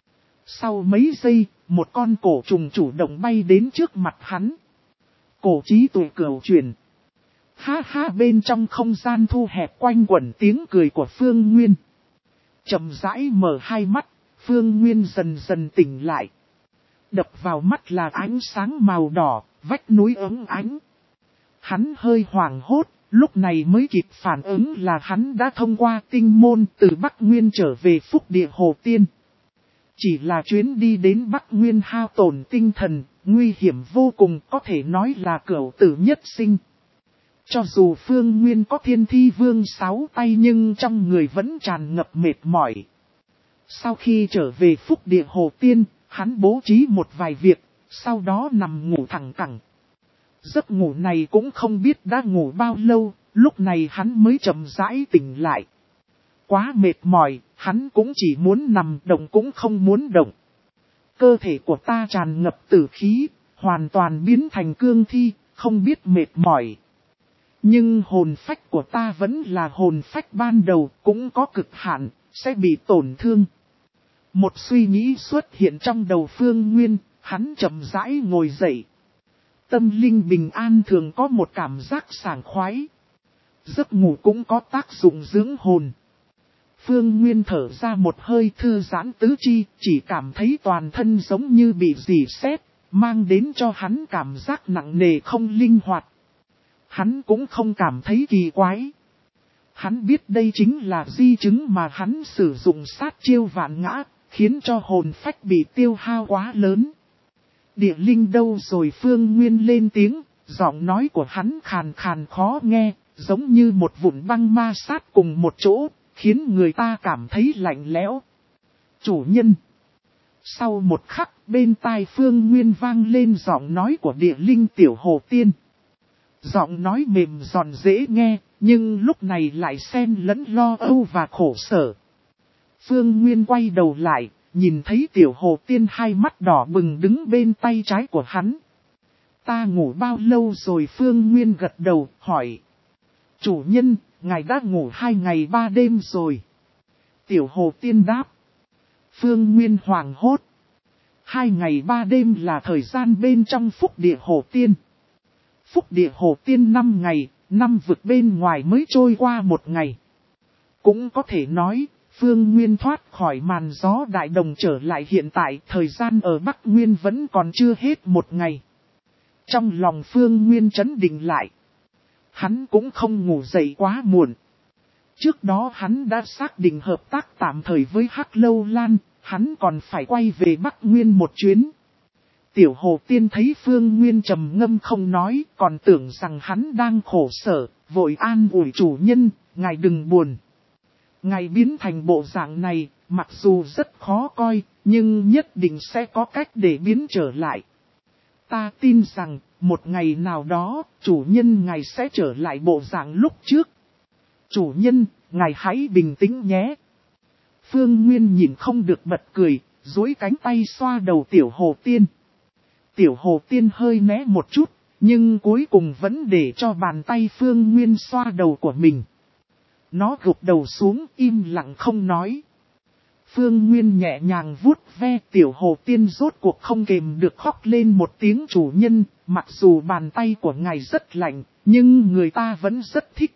Sau mấy giây, một con cổ trùng chủ động bay đến trước mặt hắn. Cổ trí tuệ cửu chuyển. Ha ha, bên trong không gian thu hẹp quanh quẩn tiếng cười của Phương Nguyên. Chậm rãi mở hai mắt, Phương Nguyên dần dần tỉnh lại. Đập vào mắt là ánh sáng màu đỏ, vách núi ấm ánh. Hắn hơi hoảng hốt, lúc này mới kịp phản ứng là hắn đã thông qua tinh môn từ Bắc Nguyên trở về Phúc Địa Hồ Tiên. Chỉ là chuyến đi đến Bắc Nguyên hao tổn tinh thần, nguy hiểm vô cùng, có thể nói là cửu tử nhất sinh. Cho dù Phương Nguyên có thiên thi vương sáu tay nhưng trong người vẫn tràn ngập mệt mỏi. Sau khi trở về Phúc Địa Hồ Tiên, hắn bố trí một vài việc, sau đó nằm ngủ thẳng cẳng. Giấc ngủ này cũng không biết đã ngủ bao lâu, lúc này hắn mới chậm rãi tỉnh lại. Quá mệt mỏi, hắn cũng chỉ muốn nằm, động cũng không muốn động. Cơ thể của ta tràn ngập tử khí, hoàn toàn biến thành cương thi, không biết mệt mỏi. Nhưng hồn phách của ta vẫn là hồn phách ban đầu, cũng có cực hạn, sẽ bị tổn thương. Một suy nghĩ xuất hiện trong đầu Phương Nguyên, hắn chậm rãi ngồi dậy. Tâm linh bình an thường có một cảm giác sảng khoái. Giấc ngủ cũng có tác dụng dưỡng hồn. Phương Nguyên thở ra một hơi thư giãn tứ chi, chỉ cảm thấy toàn thân giống như bị rỉ sét, mang đến cho hắn cảm giác nặng nề không linh hoạt. Hắn cũng không cảm thấy kỳ quái. Hắn biết đây chính là di chứng mà hắn sử dụng sát chiêu vạn ngã, khiến cho hồn phách bị tiêu hao quá lớn. Địa linh đâu rồi? Phương Nguyên lên tiếng, giọng nói của hắn khàn khàn khó nghe, giống như một vụn băng ma sát cùng một chỗ, khiến người ta cảm thấy lạnh lẽo. Chủ nhân. Sau một khắc, bên tai Phương Nguyên vang lên giọng nói của địa linh tiểu hồ tiên. Giọng nói mềm giòn dễ nghe, nhưng lúc này lại xen lẫn lo âu và khổ sở. Phương Nguyên quay đầu lại, nhìn thấy tiểu hồ tiên hai mắt đỏ bừng đứng bên tay trái của hắn. Ta ngủ bao lâu rồi? Phương Nguyên gật đầu, hỏi. Chủ nhân, ngài đã ngủ hai ngày ba đêm rồi. Tiểu hồ tiên đáp. Phương Nguyên hoảng hốt. Hai ngày ba đêm là thời gian bên trong Phúc Địa Hồ Tiên. Phúc Địa Hồ Tiên năm ngày, năm vực bên ngoài mới trôi qua một ngày. Cũng có thể nói, Phương Nguyên thoát khỏi màn gió đại đồng trở lại hiện tại, thời gian ở Bắc Nguyên vẫn còn chưa hết một ngày. Trong lòng Phương Nguyên trấn định lại. Hắn cũng không ngủ dậy quá muộn. Trước đó hắn đã xác định hợp tác tạm thời với Hắc Lâu Lan, hắn còn phải quay về Bắc Nguyên một chuyến. Tiểu hồ tiên thấy Phương Nguyên trầm ngâm không nói, còn tưởng rằng hắn đang khổ sở, vội an ủi chủ nhân, ngài đừng buồn. Ngài biến thành bộ dạng này, mặc dù rất khó coi, nhưng nhất định sẽ có cách để biến trở lại. Ta tin rằng, một ngày nào đó, chủ nhân ngài sẽ trở lại bộ dạng lúc trước. Chủ nhân, ngài hãy bình tĩnh nhé. Phương Nguyên nhìn không được bật cười, duỗi cánh tay xoa đầu tiểu hồ tiên. Tiểu hồ tiên hơi né một chút, nhưng cuối cùng vẫn để cho bàn tay Phương Nguyên xoa đầu của mình. Nó gục đầu xuống im lặng không nói. Phương Nguyên nhẹ nhàng vuốt ve tiểu hồ tiên rốt cuộc không kềm được khóc lên một tiếng. Chủ nhân, mặc dù bàn tay của ngài rất lạnh, nhưng người ta vẫn rất thích.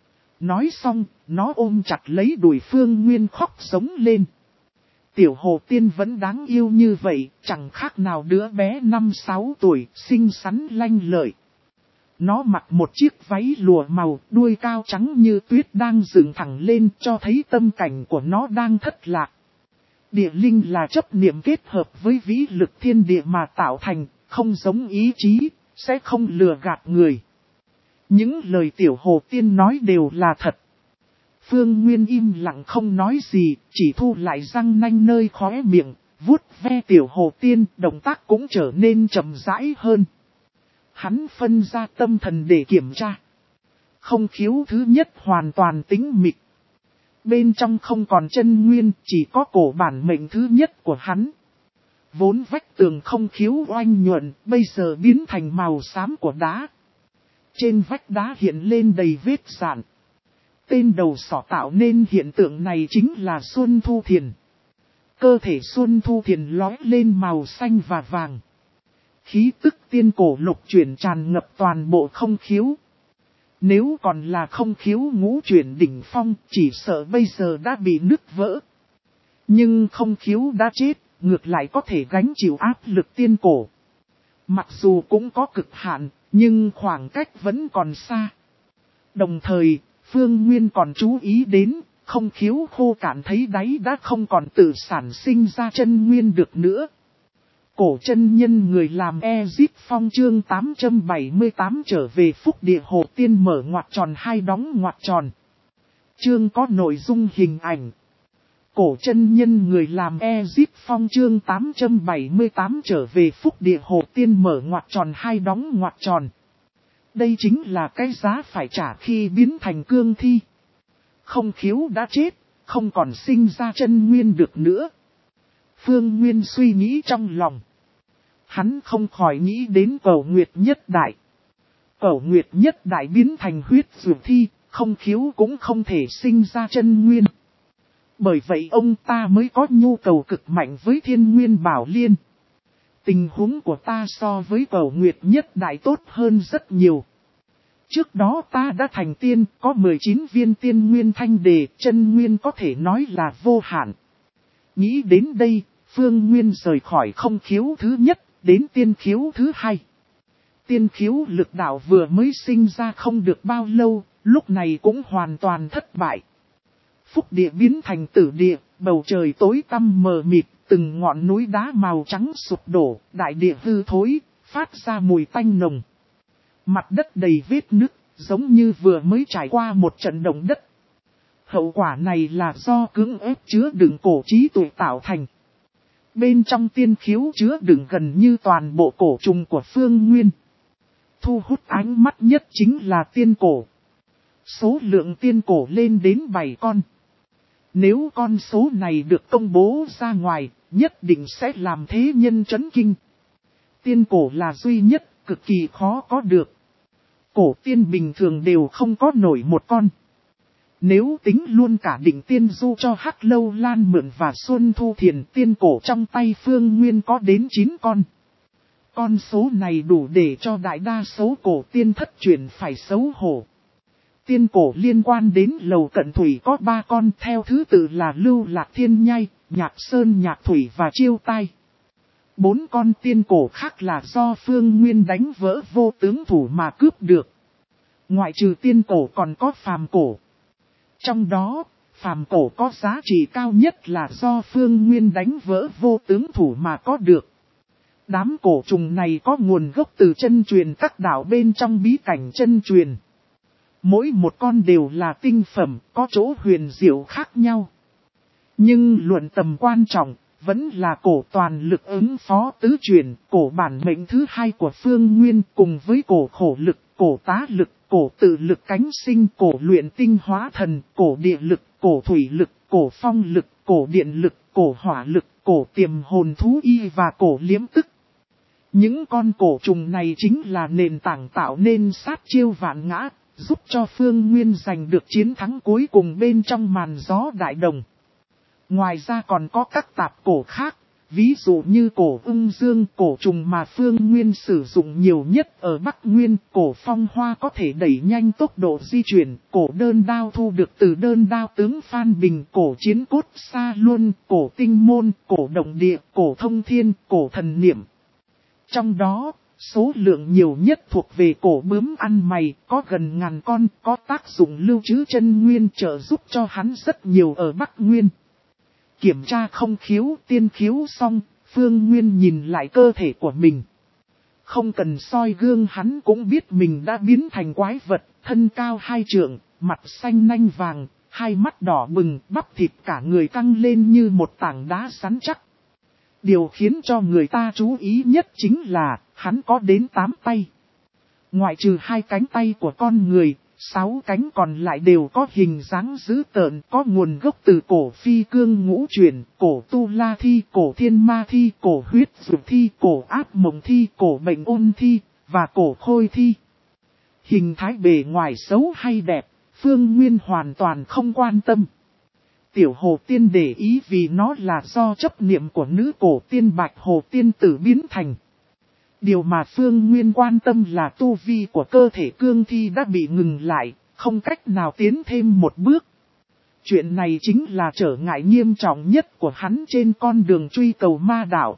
Nói xong, nó ôm chặt lấy đùi Phương Nguyên khóc sống lên. Tiểu hồ tiên vẫn đáng yêu như vậy, chẳng khác nào đứa bé năm sáu tuổi, xinh xắn lanh lợi. Nó mặc một chiếc váy lụa màu, đuôi cao trắng như tuyết đang dựng thẳng lên, cho thấy tâm cảnh của nó đang thất lạc. Địa linh là chấp niệm kết hợp với vĩ lực thiên địa mà tạo thành, không giống ý chí, sẽ không lừa gạt người. Những lời tiểu hồ tiên nói đều là thật. Phương Nguyên im lặng không nói gì, chỉ thu lại răng nanh nơi khóe miệng, vuốt ve tiểu hồ tiên, động tác cũng trở nên chậm rãi hơn. Hắn phân ra tâm thần để kiểm tra. Không khiếu thứ nhất hoàn toàn tĩnh mịch. Bên trong không còn chân nguyên, chỉ có cổ bản mệnh thứ nhất của hắn. Vốn vách tường không khiếu oanh nhuận, bây giờ biến thành màu xám của đá. Trên vách đá hiện lên đầy vết sạn. Tên đầu sỏ tạo nên hiện tượng này chính là Xuân Thu Thiền. Cơ thể Xuân Thu Thiền lói lên màu xanh và vàng. Khí tức tiên cổ lục chuyển tràn ngập toàn bộ không khiếu. Nếu còn là không khiếu ngũ chuyển đỉnh phong, chỉ sợ bây giờ đã bị nứt vỡ. Nhưng không khiếu đã chết, ngược lại có thể gánh chịu áp lực tiên cổ. Mặc dù cũng có cực hạn, nhưng khoảng cách vẫn còn xa. Đồng thời, Phương Nguyên còn chú ý đến, không khiếu khô cạn thấy đáy đã không còn tự sản sinh ra chân nguyên được nữa. Cổ chân nhân người làm Ezip Phong chương tám trăm bảy mươi tám trở về phúc địa hồ tiên mở ngoặc tròn hai đóng ngoặc tròn. Chương có nội dung hình ảnh. Cổ chân nhân người làm Ezip Phong chương tám trăm bảy mươi tám trở về phúc địa hồ tiên mở ngoặc tròn hai đóng ngoặc tròn. Đây chính là cái giá phải trả khi biến thành cương thi. Không khiếu đã chết, không còn sinh ra chân nguyên được nữa. Phương Nguyên suy nghĩ trong lòng. Hắn không khỏi nghĩ đến Cẩu Nguyệt Nhất Đại. Cẩu Nguyệt Nhất Đại biến thành huyết dược thi, không khiếu cũng không thể sinh ra chân nguyên. Bởi vậy ông ta mới có nhu cầu cực mạnh với Thiên Nguyên Bảo Liên. Tình huống của ta so với Cẩu Nguyệt Nhất Đại tốt hơn rất nhiều. Trước đó ta đã thành tiên, có mười chín viên tiên nguyên thanh đề, chân nguyên có thể nói là vô hạn. Nghĩ đến đây, Phương Nguyên rời khỏi không khiếu thứ nhất, đến tiên khiếu thứ hai. Tiên khiếu lực đạo vừa mới sinh ra không được bao lâu, lúc này cũng hoàn toàn thất bại. Phúc địa biến thành tử địa, bầu trời tối tăm mờ mịt, từng ngọn núi đá màu trắng sụp đổ, đại địa hư thối, phát ra mùi tanh nồng. Mặt đất đầy vết nứt, giống như vừa mới trải qua một trận động đất. Hậu quả này là do cưỡng ép chứa đựng cổ trí tuệ tạo thành. Bên trong tiên khiếu chứa đựng gần như toàn bộ cổ trùng của Phương Nguyên. Thu hút ánh mắt nhất chính là tiên cổ. Số lượng tiên cổ lên đến bảy con. Nếu con số này được công bố ra ngoài, nhất định sẽ làm thế nhân chấn kinh. Tiên cổ là duy nhất, cực kỳ khó có được. Cổ tiên bình thường đều không có nổi một con. Nếu tính luôn cả đỉnh tiên du cho Hắc Lâu Lan mượn và Xuân Thu Thiền, tiên cổ trong tay Phương Nguyên có đến chín con. Con số này đủ để cho đại đa số cổ tiên thất truyền phải xấu hổ. Tiên cổ liên quan đến Lầu Cận Thủy có ba con, theo thứ tự là Lưu Lạc Thiên Nhai, Nhạc Sơn Nhạc Thủy và Chiêu Tai. Bốn con tiên cổ khác là do Phương Nguyên đánh vỡ vô tướng thủ mà cướp được. Ngoại trừ tiên cổ còn có phàm cổ. Trong đó, phàm cổ có giá trị cao nhất là do Phương Nguyên đánh vỡ vô tướng thủ mà có được. Đám cổ trùng này có nguồn gốc từ chân truyền các đạo bên trong bí cảnh chân truyền. Mỗi một con đều là tinh phẩm, có chỗ huyền diệu khác nhau. Nhưng luận tầm quan trọng, vẫn là cổ toàn lực ứng phó tứ truyền, cổ bản mệnh thứ hai của Phương Nguyên cùng với cổ khổ lực, cổ tá lực, cổ tự lực cánh sinh, cổ luyện tinh hóa thần, cổ địa lực, cổ thủy lực, cổ phong lực, cổ điện lực, cổ hỏa lực, cổ tiềm hồn thú y và cổ liếm tức. Những con cổ trùng này chính là nền tảng tạo nên sát chiêu vạn ngã, giúp cho Phương Nguyên giành được chiến thắng cuối cùng bên trong màn gió đại đồng. Ngoài ra còn có các tạp cổ khác, ví dụ như cổ ưng dương, cổ trùng mà Phương Nguyên sử dụng nhiều nhất ở Bắc Nguyên, cổ phong hoa có thể đẩy nhanh tốc độ di chuyển, cổ đơn đao thu được từ đơn đao tướng Phan Bình, cổ chiến cốt Sa Luân, cổ tinh môn, cổ động địa, cổ thông thiên, cổ thần niệm. Trong đó, Số lượng nhiều nhất thuộc về cổ bướm ăn mày, có gần ngàn con, có tác dụng lưu trữ chân nguyên trợ giúp cho hắn rất nhiều ở Bắc Nguyên. Kiểm tra không khiếu, tiên khiếu xong, Phương Nguyên nhìn lại cơ thể của mình. Không cần soi gương hắn cũng biết mình đã biến thành quái vật, thân cao hai trượng, mặt xanh nanh vàng, hai mắt đỏ bừng, bắp thịt cả người căng lên như một tảng đá rắn chắc. Điều khiến cho người ta chú ý nhất chính là, hắn có đến tám tay. Ngoại trừ hai cánh tay của con người, sáu cánh còn lại đều có hình dáng dữ tợn, có nguồn gốc từ cổ phi cương ngũ chuyển, cổ tu la thi, cổ thiên ma thi, cổ huyết dược thi, cổ ác mộng thi, cổ bệnh ôn thi, và cổ khôi thi. Hình thái bề ngoài xấu hay đẹp, Phương Nguyên hoàn toàn không quan tâm. Tiểu Hồ Tiên để ý vì nó là do chấp niệm của nữ cổ tiên Bạch Hồ Tiên tử biến thành. Điều mà Phương Nguyên quan tâm là tu vi của cơ thể cương thi đã bị ngừng lại, không cách nào tiến thêm một bước. Chuyện này chính là trở ngại nghiêm trọng nhất của hắn trên con đường truy cầu ma đạo.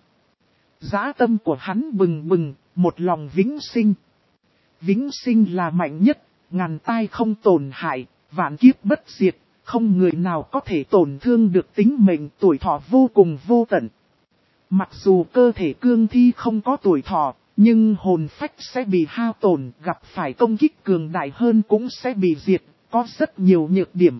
Dã tâm của hắn bừng bừng, một lòng vĩnh sinh. Vĩnh sinh là mạnh nhất, ngàn tai không tổn hại, vạn kiếp bất diệt, không người nào có thể tổn thương được tính mệnh, tuổi thọ vô cùng vô tận. Mặc dù cơ thể cương thi không có tuổi thọ, nhưng hồn phách sẽ bị hao tổn, gặp phải công kích cường đại hơn cũng sẽ bị diệt, có rất nhiều nhược điểm.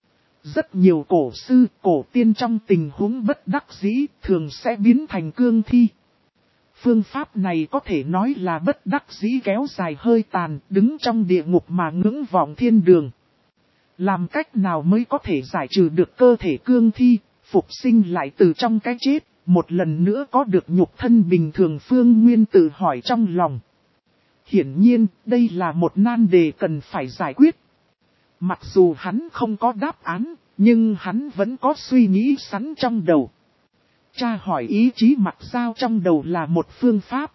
Rất nhiều cổ sư, cổ tiên trong tình huống bất đắc dĩ thường sẽ biến thành cương thi. Phương pháp này có thể nói là bất đắc dĩ kéo dài hơi tàn, đứng trong địa ngục mà ngưỡng vọng thiên đường. Làm cách nào mới có thể giải trừ được cơ thể cương thi, phục sinh lại từ trong cái chết, một lần nữa có được nhục thân bình thường? Phương Nguyên tự hỏi trong lòng. Hiển nhiên, đây là một nan đề cần phải giải quyết. Mặc dù hắn không có đáp án, nhưng hắn vẫn có suy nghĩ sẵn trong đầu. Tra hỏi ý chí mặc dao trong đầu là một phương pháp.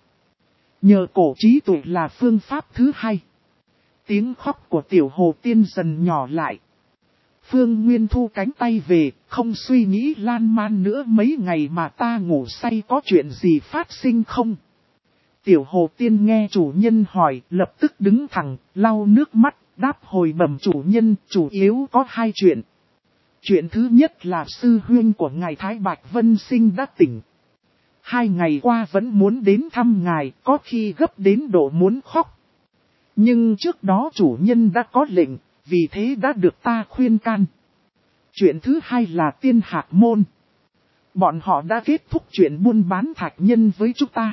Nhờ cổ trí tuệ là phương pháp thứ hai. Tiếng khóc của Tiểu Hồ Tiên dần nhỏ lại. Phương Nguyên thu cánh tay về, không suy nghĩ lan man nữa. Mấy ngày mà ta ngủ say có chuyện gì phát sinh không? Tiểu Hồ Tiên nghe chủ nhân hỏi, lập tức đứng thẳng, lau nước mắt, đáp hồi bẩm chủ nhân, chủ yếu có hai chuyện. Chuyện thứ nhất là sư huynh của ngài Thái Bạch Vân Sinh đã tỉnh. Hai ngày qua vẫn muốn đến thăm ngài, có khi gấp đến độ muốn khóc. Nhưng trước đó chủ nhân đã có lệnh, vì thế đã được ta khuyên can. Chuyện thứ hai là Tiên Hạc Môn. Bọn họ đã kết thúc chuyện buôn bán thạch nhân với chúng ta.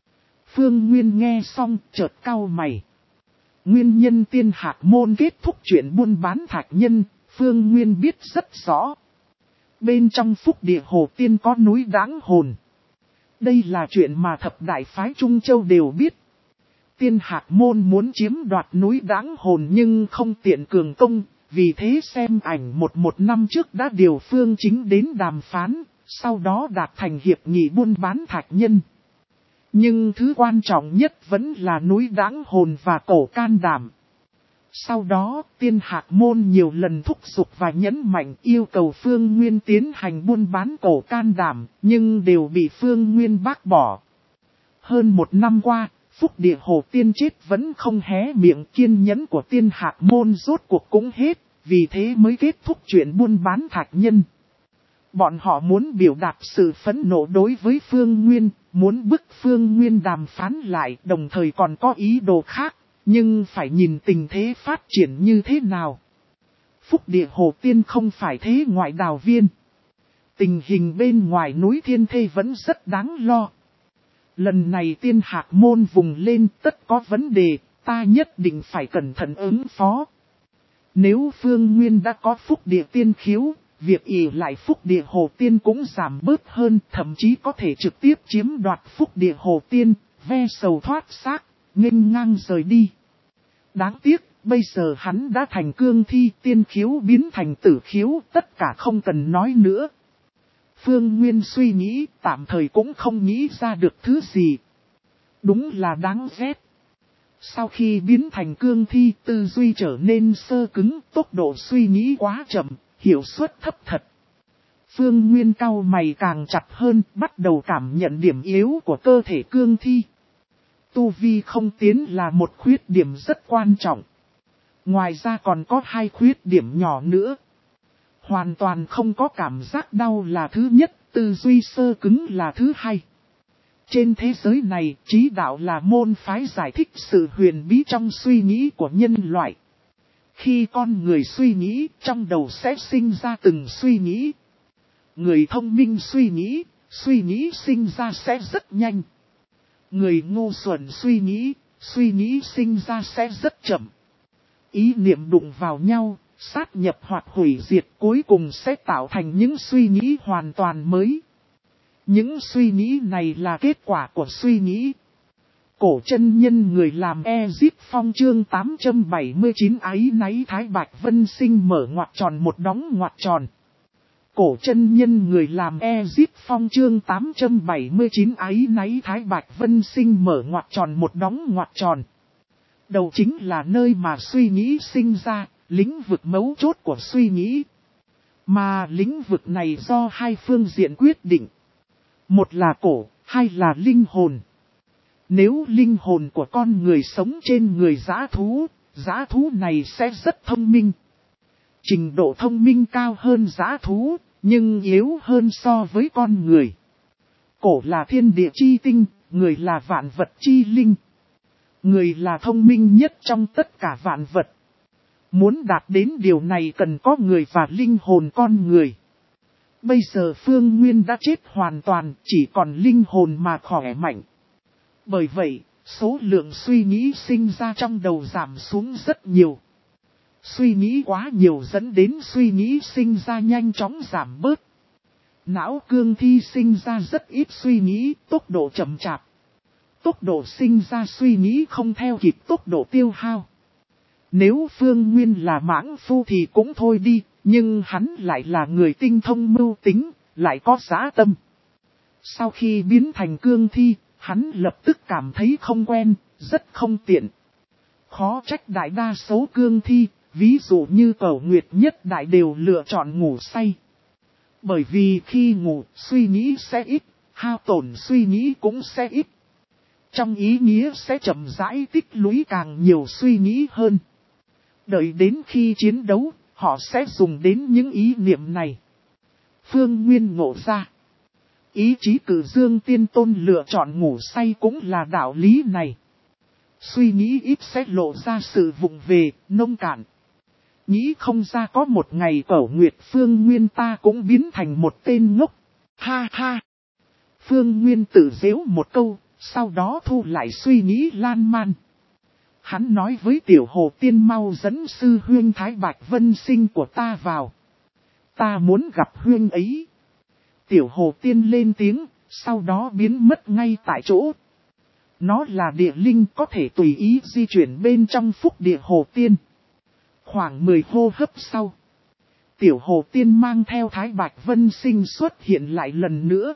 Phương Nguyên nghe xong chợt cau mày. Nguyên nhân Tiên Hạc Môn kết thúc chuyện buôn bán thạch nhân, Phương Nguyên biết rất rõ. Bên trong Phúc Địa Hồ Tiên có núi Đáng Hồn. Đây là chuyện mà thập đại phái Trung Châu đều biết. Tiên Hạc Môn muốn chiếm đoạt núi Đáng Hồn nhưng không tiện cường công, vì thế xem ảnh một một năm trước đã điều Phương Chính đến đàm phán, sau đó đạt thành hiệp nghị buôn bán thạch nhân. Nhưng thứ quan trọng nhất vẫn là núi Đáng Hồn và cổ can đảm. Sau đó, Tiên Hạc Môn nhiều lần thúc giục và nhấn mạnh yêu cầu Phương Nguyên tiến hành buôn bán cổ can đảm, nhưng đều bị Phương Nguyên bác bỏ. Hơn một năm qua, Phúc Địa Hồ Tiên chết vẫn không hé miệng, kiên nhẫn của Tiên Hạc Môn rốt cuộc cũng hết, vì thế mới kết thúc chuyện buôn bán thạch nhân. Bọn họ muốn biểu đạt sự phẫn nộ đối với Phương Nguyên, muốn bức Phương Nguyên đàm phán lại, đồng thời còn có ý đồ khác. Nhưng phải nhìn tình thế phát triển như thế nào. Phúc Địa Hồ Tiên không phải thế ngoại đào viên. Tình hình bên ngoài núi Thiên Thê vẫn rất đáng lo. Lần này Tiên Hạc Môn vùng lên tất có vấn đề, ta nhất định phải cẩn thận ứng phó. Nếu Phương Nguyên đã có Phúc Địa Tiên khiếu, việc ỷ lại Phúc Địa Hồ Tiên cũng giảm bớt hơn, thậm chí có thể trực tiếp chiếm đoạt Phúc Địa Hồ Tiên, ve sầu thoát xác. Nghênh ngang rời đi. Đáng tiếc, bây giờ hắn đã thành cương thi, tiên khiếu biến thành tử khiếu, tất cả không cần nói nữa. Phương Nguyên suy nghĩ, tạm thời cũng không nghĩ ra được thứ gì. Đúng là đáng ghét. Sau khi biến thành cương thi, tư duy trở nên sơ cứng, tốc độ suy nghĩ quá chậm, hiệu suất thấp thật. Phương Nguyên cau mày càng chặt hơn, bắt đầu cảm nhận điểm yếu của cơ thể cương thi. Tu vi không tiến là một khuyết điểm rất quan trọng. Ngoài ra còn có hai khuyết điểm nhỏ nữa. Hoàn toàn không có cảm giác đau là thứ nhất, tư duy sơ cứng là thứ hai. Trên thế giới này, trí đạo là môn phái giải thích sự huyền bí trong suy nghĩ của nhân loại. Khi con người suy nghĩ, trong đầu sẽ sinh ra từng suy nghĩ. Người thông minh suy nghĩ, suy nghĩ sinh ra sẽ rất nhanh. Người ngu xuẩn suy nghĩ, suy nghĩ sinh ra sẽ rất chậm. Ý niệm đụng vào nhau, sát nhập hoặc hủy diệt cuối cùng sẽ tạo thành những suy nghĩ hoàn toàn mới. Những suy nghĩ này là kết quả của suy nghĩ. Cổ chân nhân người làm Ezip Phong chương tám trăm bảy mươi chín áy náy Thái Bạch Vân Sinh mở ngoặc tròn một đóng ngoặc tròn. Cổ chân nhân người làm Ezip Phong chương tám trăm bảy mươi chín áy náy Thái Bạch Vân Sinh mở ngoặc tròn một đóng ngoặc tròn. Đầu chính là nơi mà suy nghĩ sinh ra, lĩnh vực mấu chốt của suy nghĩ. Mà lĩnh vực này do hai phương diện quyết định. Một là cổ, hai là linh hồn. Nếu linh hồn của con người sống trên người dã thú, dã thú này sẽ rất thông minh. Trình độ thông minh cao hơn dã thú, nhưng yếu hơn so với con người. Cổ là thiên địa chi tinh, người là vạn vật chi linh. Người là thông minh nhất trong tất cả vạn vật. Muốn đạt đến điều này cần có người và linh hồn con người. Bây giờ Phương Nguyên đã chết hoàn toàn, chỉ còn linh hồn mà khỏe mạnh. Bởi vậy, số lượng suy nghĩ sinh ra trong đầu giảm xuống rất nhiều. Suy nghĩ quá nhiều dẫn đến suy nghĩ sinh ra nhanh chóng giảm bớt. Não cương thi sinh ra rất ít suy nghĩ, tốc độ chậm chạp. Tốc độ sinh ra suy nghĩ không theo kịp tốc độ tiêu hao. Nếu Phương Nguyên là mãng phu thì cũng thôi đi, nhưng hắn lại là người tinh thông mưu tính, lại có dã tâm. Sau khi biến thành cương thi, hắn lập tức cảm thấy không quen, rất không tiện. Khó trách đại đa số cương thi, ví dụ như Cẩu Nguyệt Nhất Đại đều lựa chọn ngủ say. Bởi vì khi ngủ, suy nghĩ sẽ ít, hao tổn suy nghĩ cũng sẽ ít. Trong ý nghĩa sẽ chậm rãi tích lũy càng nhiều suy nghĩ hơn. Đợi đến khi chiến đấu, họ sẽ dùng đến những ý niệm này. Phương Nguyên ngộ ra. Ý chí Cử Dương Tiên Tôn lựa chọn ngủ say cũng là đạo lý này. Suy nghĩ ít sẽ lộ ra sự vụng về, nông cạn. Nghĩ không ra có một ngày Cẩu Nguyệt Phương Nguyên ta cũng biến thành một tên ngốc. Ha ha! Phương Nguyên tự giễu một câu, sau đó thu lại suy nghĩ lan man. Hắn nói với Tiểu Hồ Tiên mau dẫn sư huynh Thái Bạch Vân Sinh của ta vào. Ta muốn gặp huynh ấy. Tiểu Hồ Tiên lên tiếng, sau đó biến mất ngay tại chỗ. Nó là địa linh có thể tùy ý di chuyển bên trong phúc địa Hồ Tiên. Khoảng mười hô hấp sau. Tiểu Hồ Tiên mang theo Thái Bạch Vân Sinh xuất hiện lại lần nữa.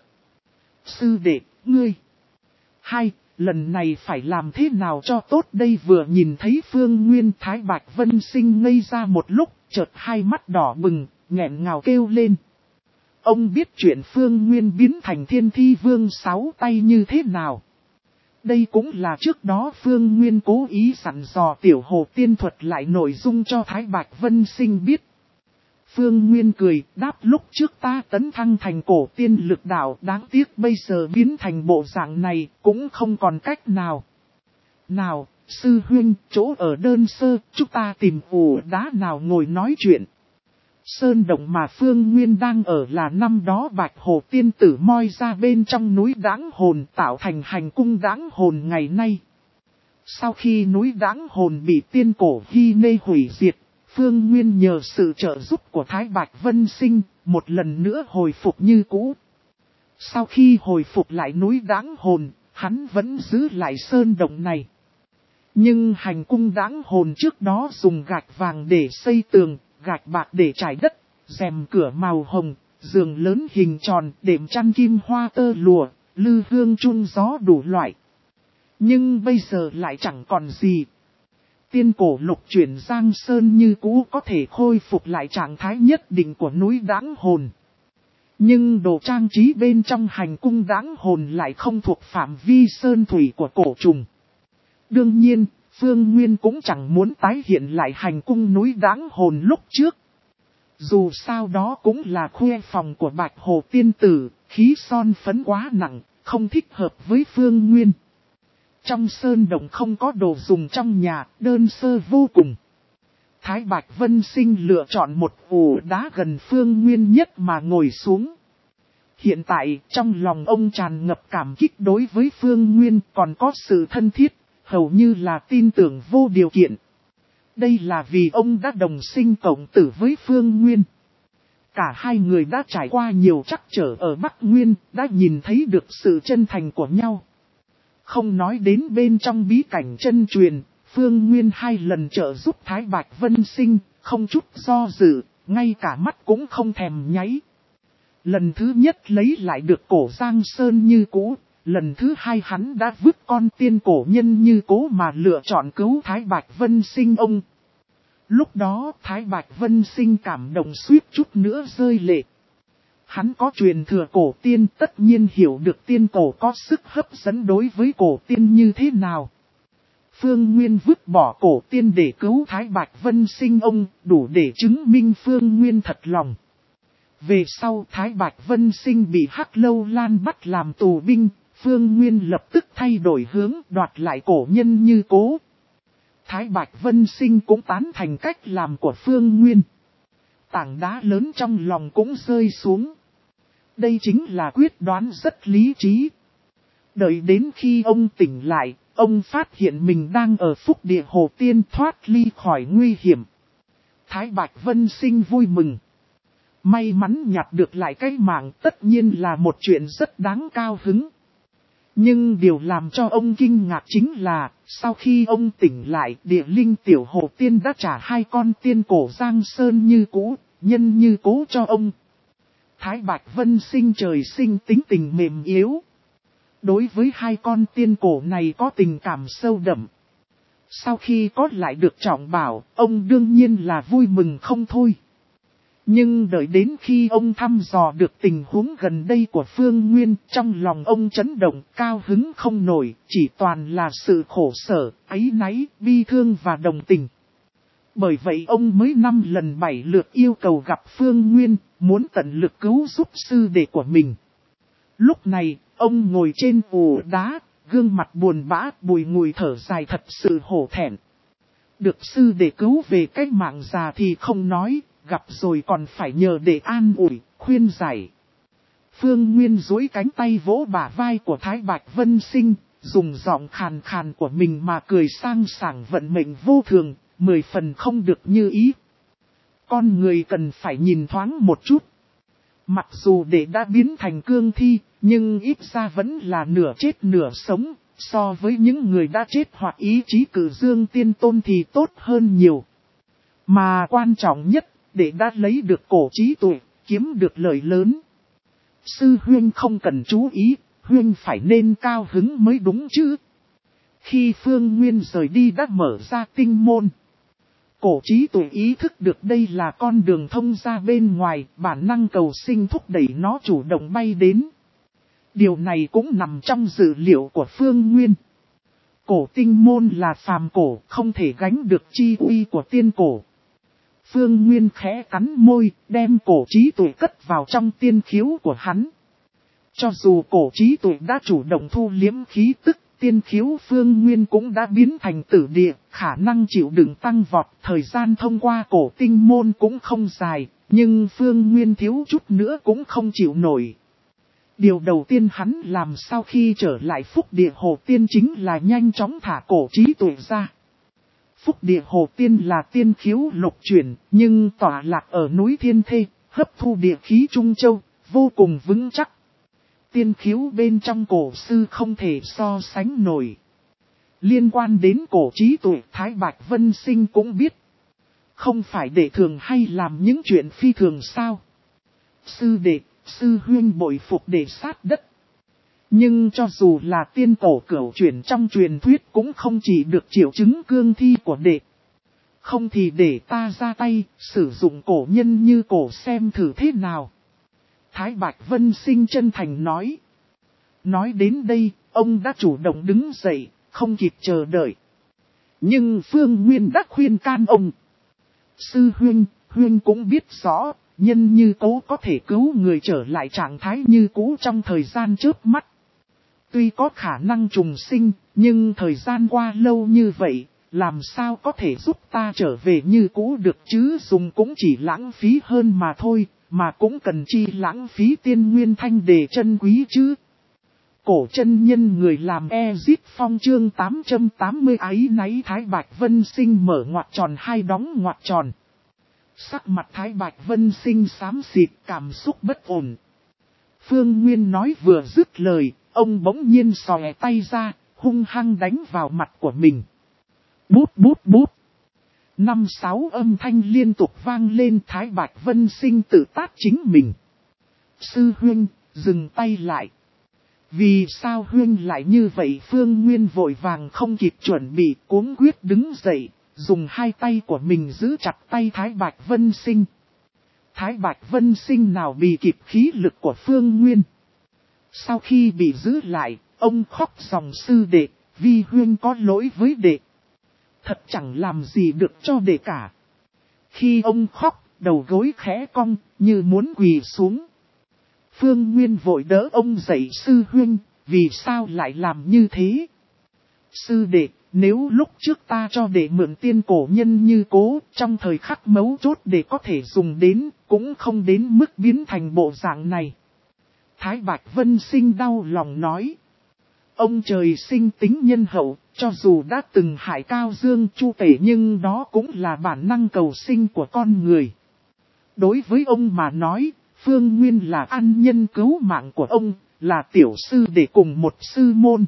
Sư đệ, ngươi. Hai, lần này phải làm thế nào cho tốt đây vừa nhìn thấy Phương Nguyên Thái Bạch Vân Sinh ngây ra một lúc, chợt hai mắt đỏ bừng, nghẹn ngào kêu lên. Ông biết chuyện Phương Nguyên biến thành Thiên Thi Vương sáu tay như thế nào. Đây cũng là trước đó Phương Nguyên cố ý sẵn dò Tiểu Hồ Tiên thuật lại nội dung cho Thái Bạch Vân Sinh biết. Phương Nguyên cười, đáp lúc trước ta tấn thăng thành cổ tiên lực đạo, đáng tiếc bây giờ biến thành bộ dạng này, cũng không còn cách nào. Nào, sư huynh, chỗ ở đơn sơ, chúng ta tìm ủ đá nào ngồi nói chuyện. Sơn động mà Phương Nguyên đang ở là năm đó Bạch Hồ Tiên tử moi ra bên trong núi Đãng Hồn tạo thành hành cung Đãng Hồn ngày nay. Sau khi núi Đãng Hồn bị tiên cổ Hy Nê hủy diệt, Phương Nguyên nhờ sự trợ giúp của Thái Bạch Vân Sinh, một lần nữa hồi phục như cũ. Sau khi hồi phục lại núi Đãng Hồn, hắn vẫn giữ lại sơn động này. Nhưng hành cung Đãng Hồn trước đó dùng gạch vàng để xây tường, gạch bạc để trải đất, rèm cửa màu hồng, giường lớn hình tròn, đệm chăn kim hoa tơ lụa, lư hương chun gió đủ loại. Nhưng bây giờ lại chẳng còn gì. Tiên cổ lục chuyển Giang Sơn như cũ có thể khôi phục lại trạng thái nhất định của núi Đãng Hồn. Nhưng đồ trang trí bên trong hành cung Đãng Hồn lại không thuộc phạm vi sơn thủy của cổ trùng. Đương nhiên, Phương Nguyên cũng chẳng muốn tái hiện lại hành cung núi đáng hồn lúc trước. Dù sao đó cũng là khuê phòng của Bạch Hồ tiên tử, khí son phấn quá nặng, không thích hợp với Phương Nguyên. Trong sơn động không có đồ dùng trong nhà, đơn sơ vô cùng. Thái Bạch Vân Sinh lựa chọn một ổ đá gần Phương Nguyên nhất mà ngồi xuống. Hiện tại, trong lòng ông tràn ngập cảm kích đối với Phương Nguyên, còn có sự thân thiết, hầu như là tin tưởng vô điều kiện. Đây là vì ông đã đồng sinh cộng tử với Phương Nguyên. Cả hai người đã trải qua nhiều trắc trở ở Bắc Nguyên, đã nhìn thấy được sự chân thành của nhau. Không nói đến bên trong bí cảnh chân truyền, Phương Nguyên hai lần trợ giúp Thái Bạch Vân Sinh, không chút do dự, ngay cả mắt cũng không thèm nháy. Lần thứ nhất lấy lại được cổ Giang Sơn như cũ, lần thứ hai hắn đã vứt con tiên cổ nhân như cố mà lựa chọn cứu Thái Bạch Vân Sinh ông. Lúc đó Thái Bạch Vân Sinh cảm động suýt chút nữa rơi lệ. Hắn có truyền thừa cổ tiên, tất nhiên hiểu được tiên cổ có sức hấp dẫn đối với cổ tiên như thế nào. Phương Nguyên vứt bỏ cổ tiên để cứu Thái Bạch Vân Sinh ông, đủ để chứng minh Phương Nguyên thật lòng. Về sau Thái Bạch Vân Sinh bị Hắc Lâu Lan bắt làm tù binh, Phương Nguyên lập tức thay đổi hướng đoạt lại cổ nhân như cố. Thái Bạch Vân Sinh cũng tán thành cách làm của Phương Nguyên. Tảng đá lớn trong lòng cũng rơi xuống. Đây chính là quyết đoán rất lý trí. Đợi đến khi ông tỉnh lại, ông phát hiện mình đang ở phúc địa Hồ Tiên thoát ly khỏi nguy hiểm. Thái Bạch Vân Sinh vui mừng. May mắn nhặt được lại cái mạng tất nhiên là một chuyện rất đáng cao hứng. Nhưng điều làm cho ông kinh ngạc chính là, sau khi ông tỉnh lại, địa linh tiểu Hồ Tiên đã trả hai con tiên cổ Giang Sơn như cũ, nhân như cố cho ông. Thái Bạch Vân Sinh trời sinh tính tình mềm yếu. Đối với hai con tiên cổ này có tình cảm sâu đậm. Sau khi có lại được trọng bảo, ông đương nhiên là vui mừng không thôi. Nhưng đợi đến khi ông thăm dò được tình huống gần đây của Phương Nguyên, trong lòng ông chấn động, cao hứng không nổi, chỉ toàn là sự khổ sở, áy náy, bi thương và đồng tình. Bởi vậy ông mới năm lần bảy lượt yêu cầu gặp Phương Nguyên, muốn tận lực cứu giúp sư đệ của mình. Lúc này, ông ngồi trên ổ đá, gương mặt buồn bã, bùi ngùi thở dài thật sự hổ thẹn. Được sư đệ cứu về cái mạng già thì không nói, gặp rồi còn phải nhờ để an ủi, khuyên giải. Phương Nguyên duỗi cánh tay vỗ bả vai của Thái Bạch Vân Sinh, dùng giọng khàn khàn của mình mà cười sang sảng vận mệnh vô thường, mười phần không được như ý. Con người cần phải nhìn thoáng một chút. Mặc dù đệ đã biến thành cương thi, nhưng ít ra vẫn là nửa chết nửa sống, so với những người đã chết hoặc ý chí cử dương tiên tôn thì tốt hơn nhiều. Mà quan trọng nhất, đệ đã lấy được cổ trí tuệ, kiếm được lợi lớn. Sư huynh không cần chú ý, huynh phải nên cao hứng mới đúng chứ. Khi Phương Nguyên rời đi đã mở ra tinh môn. Cổ trí tuệ ý thức được đây là con đường thông ra bên ngoài, bản năng cầu sinh thúc đẩy nó chủ động bay đến. Điều này cũng nằm trong dữ liệu của Phương Nguyên. Cổ tinh môn là phàm cổ, không thể gánh được chi uy của tiên cổ. Phương Nguyên khẽ cắn môi, đem cổ trí tuệ cất vào trong tiên khiếu của hắn. Cho dù cổ trí tuệ đã chủ động thu liếm khí tức, tiên khiếu Phương Nguyên cũng đã biến thành tử địa, khả năng chịu đựng tăng vọt, thời gian thông qua cổ tinh môn cũng không dài, nhưng Phương Nguyên thiếu chút nữa cũng không chịu nổi. Điều đầu tiên hắn làm sau khi trở lại Phúc Địa Hồ Tiên chính là nhanh chóng thả cổ trí tuệ ra. Phúc Địa Hồ Tiên là tiên khiếu lục chuyển, nhưng tỏa lạc ở núi Thiên Thê, hấp thu địa khí Trung Châu, vô cùng vững chắc. Tiên khiếu bên trong cổ sư không thể so sánh nổi. Liên quan đến cổ trí tuệ, Thái Bạch Vân Sinh cũng biết. Không phải đệ thường hay làm những chuyện phi thường sao. Sư đệ, sư huynh bội phục để sát đất. Nhưng cho dù là tiên cổ cửu chuyển trong truyền thuyết cũng không chỉ được triệu chứng cương thi của đệ. Không thì để ta ra tay, sử dụng cổ nhân như cổ xem thử thế nào. Thái Bạch Vân Sinh chân thành nói. Nói đến đây, ông đã chủ động đứng dậy, không kịp chờ đợi. Nhưng Phương Nguyên đã khuyên can ông. Sư huynh, huynh cũng biết rõ, nhân Như Cố có thể cứu người trở lại trạng thái như cũ trong thời gian chớp mắt. Tuy có khả năng trùng sinh, nhưng thời gian qua lâu như vậy, làm sao có thể giúp ta trở về như cũ được chứ, dùng cũng chỉ lãng phí hơn mà thôi, mà cũng cần chi lãng phí tiên nguyên thanh để chân quý chứ. Cổ chân nhân người làm Ezip Phong chương tám trăm tám mươi ấy náy Thái Bạch Vân Sinh mở ngoặc tròn hai đóng ngoặc tròn. Sắc mặt Thái Bạch Vân Sinh xám xịt, cảm xúc bất ổn. Phương Nguyên nói vừa dứt lời, ông bỗng nhiên xòe tay ra, hung hăng đánh vào mặt của mình. Bút bút bút. Năm sáu âm thanh liên tục vang lên, Thái Bạch Vân Sinh tự tát chính mình. Sư huynh, dừng tay lại. Vì sao huynh lại như vậy? Phương Nguyên vội vàng không kịp chuẩn bị, cuống quyết đứng dậy, dùng hai tay của mình giữ chặt tay Thái Bạch Vân Sinh. Thái Bạch Vân Sinh nào bị kịp khí lực của Phương Nguyên. Sau khi bị giữ lại, ông khóc dòng sư đệ, vi huynh có lỗi với đệ. Thật chẳng làm gì được cho đệ cả. Khi ông khóc, đầu gối khẽ cong, như muốn quỳ xuống. Phương Nguyên vội đỡ ông dậy. Sư huynh, vì sao lại làm như thế? Sư đệ, nếu lúc trước ta cho đệ mượn tiên cổ nhân Như Cố, trong thời khắc mấu chốt để có thể dùng đến, cũng không đến mức biến thành bộ dạng này. Thái Bạch Vân Sinh đau lòng nói. Ông trời sinh tính nhân hậu, cho dù đã từng hại Cao Dương Chu Tể nhưng đó cũng là bản năng cầu sinh của con người. Đối với ông mà nói, Phương Nguyên là ân nhân cứu mạng của ông, là tiểu sư để cùng một sư môn.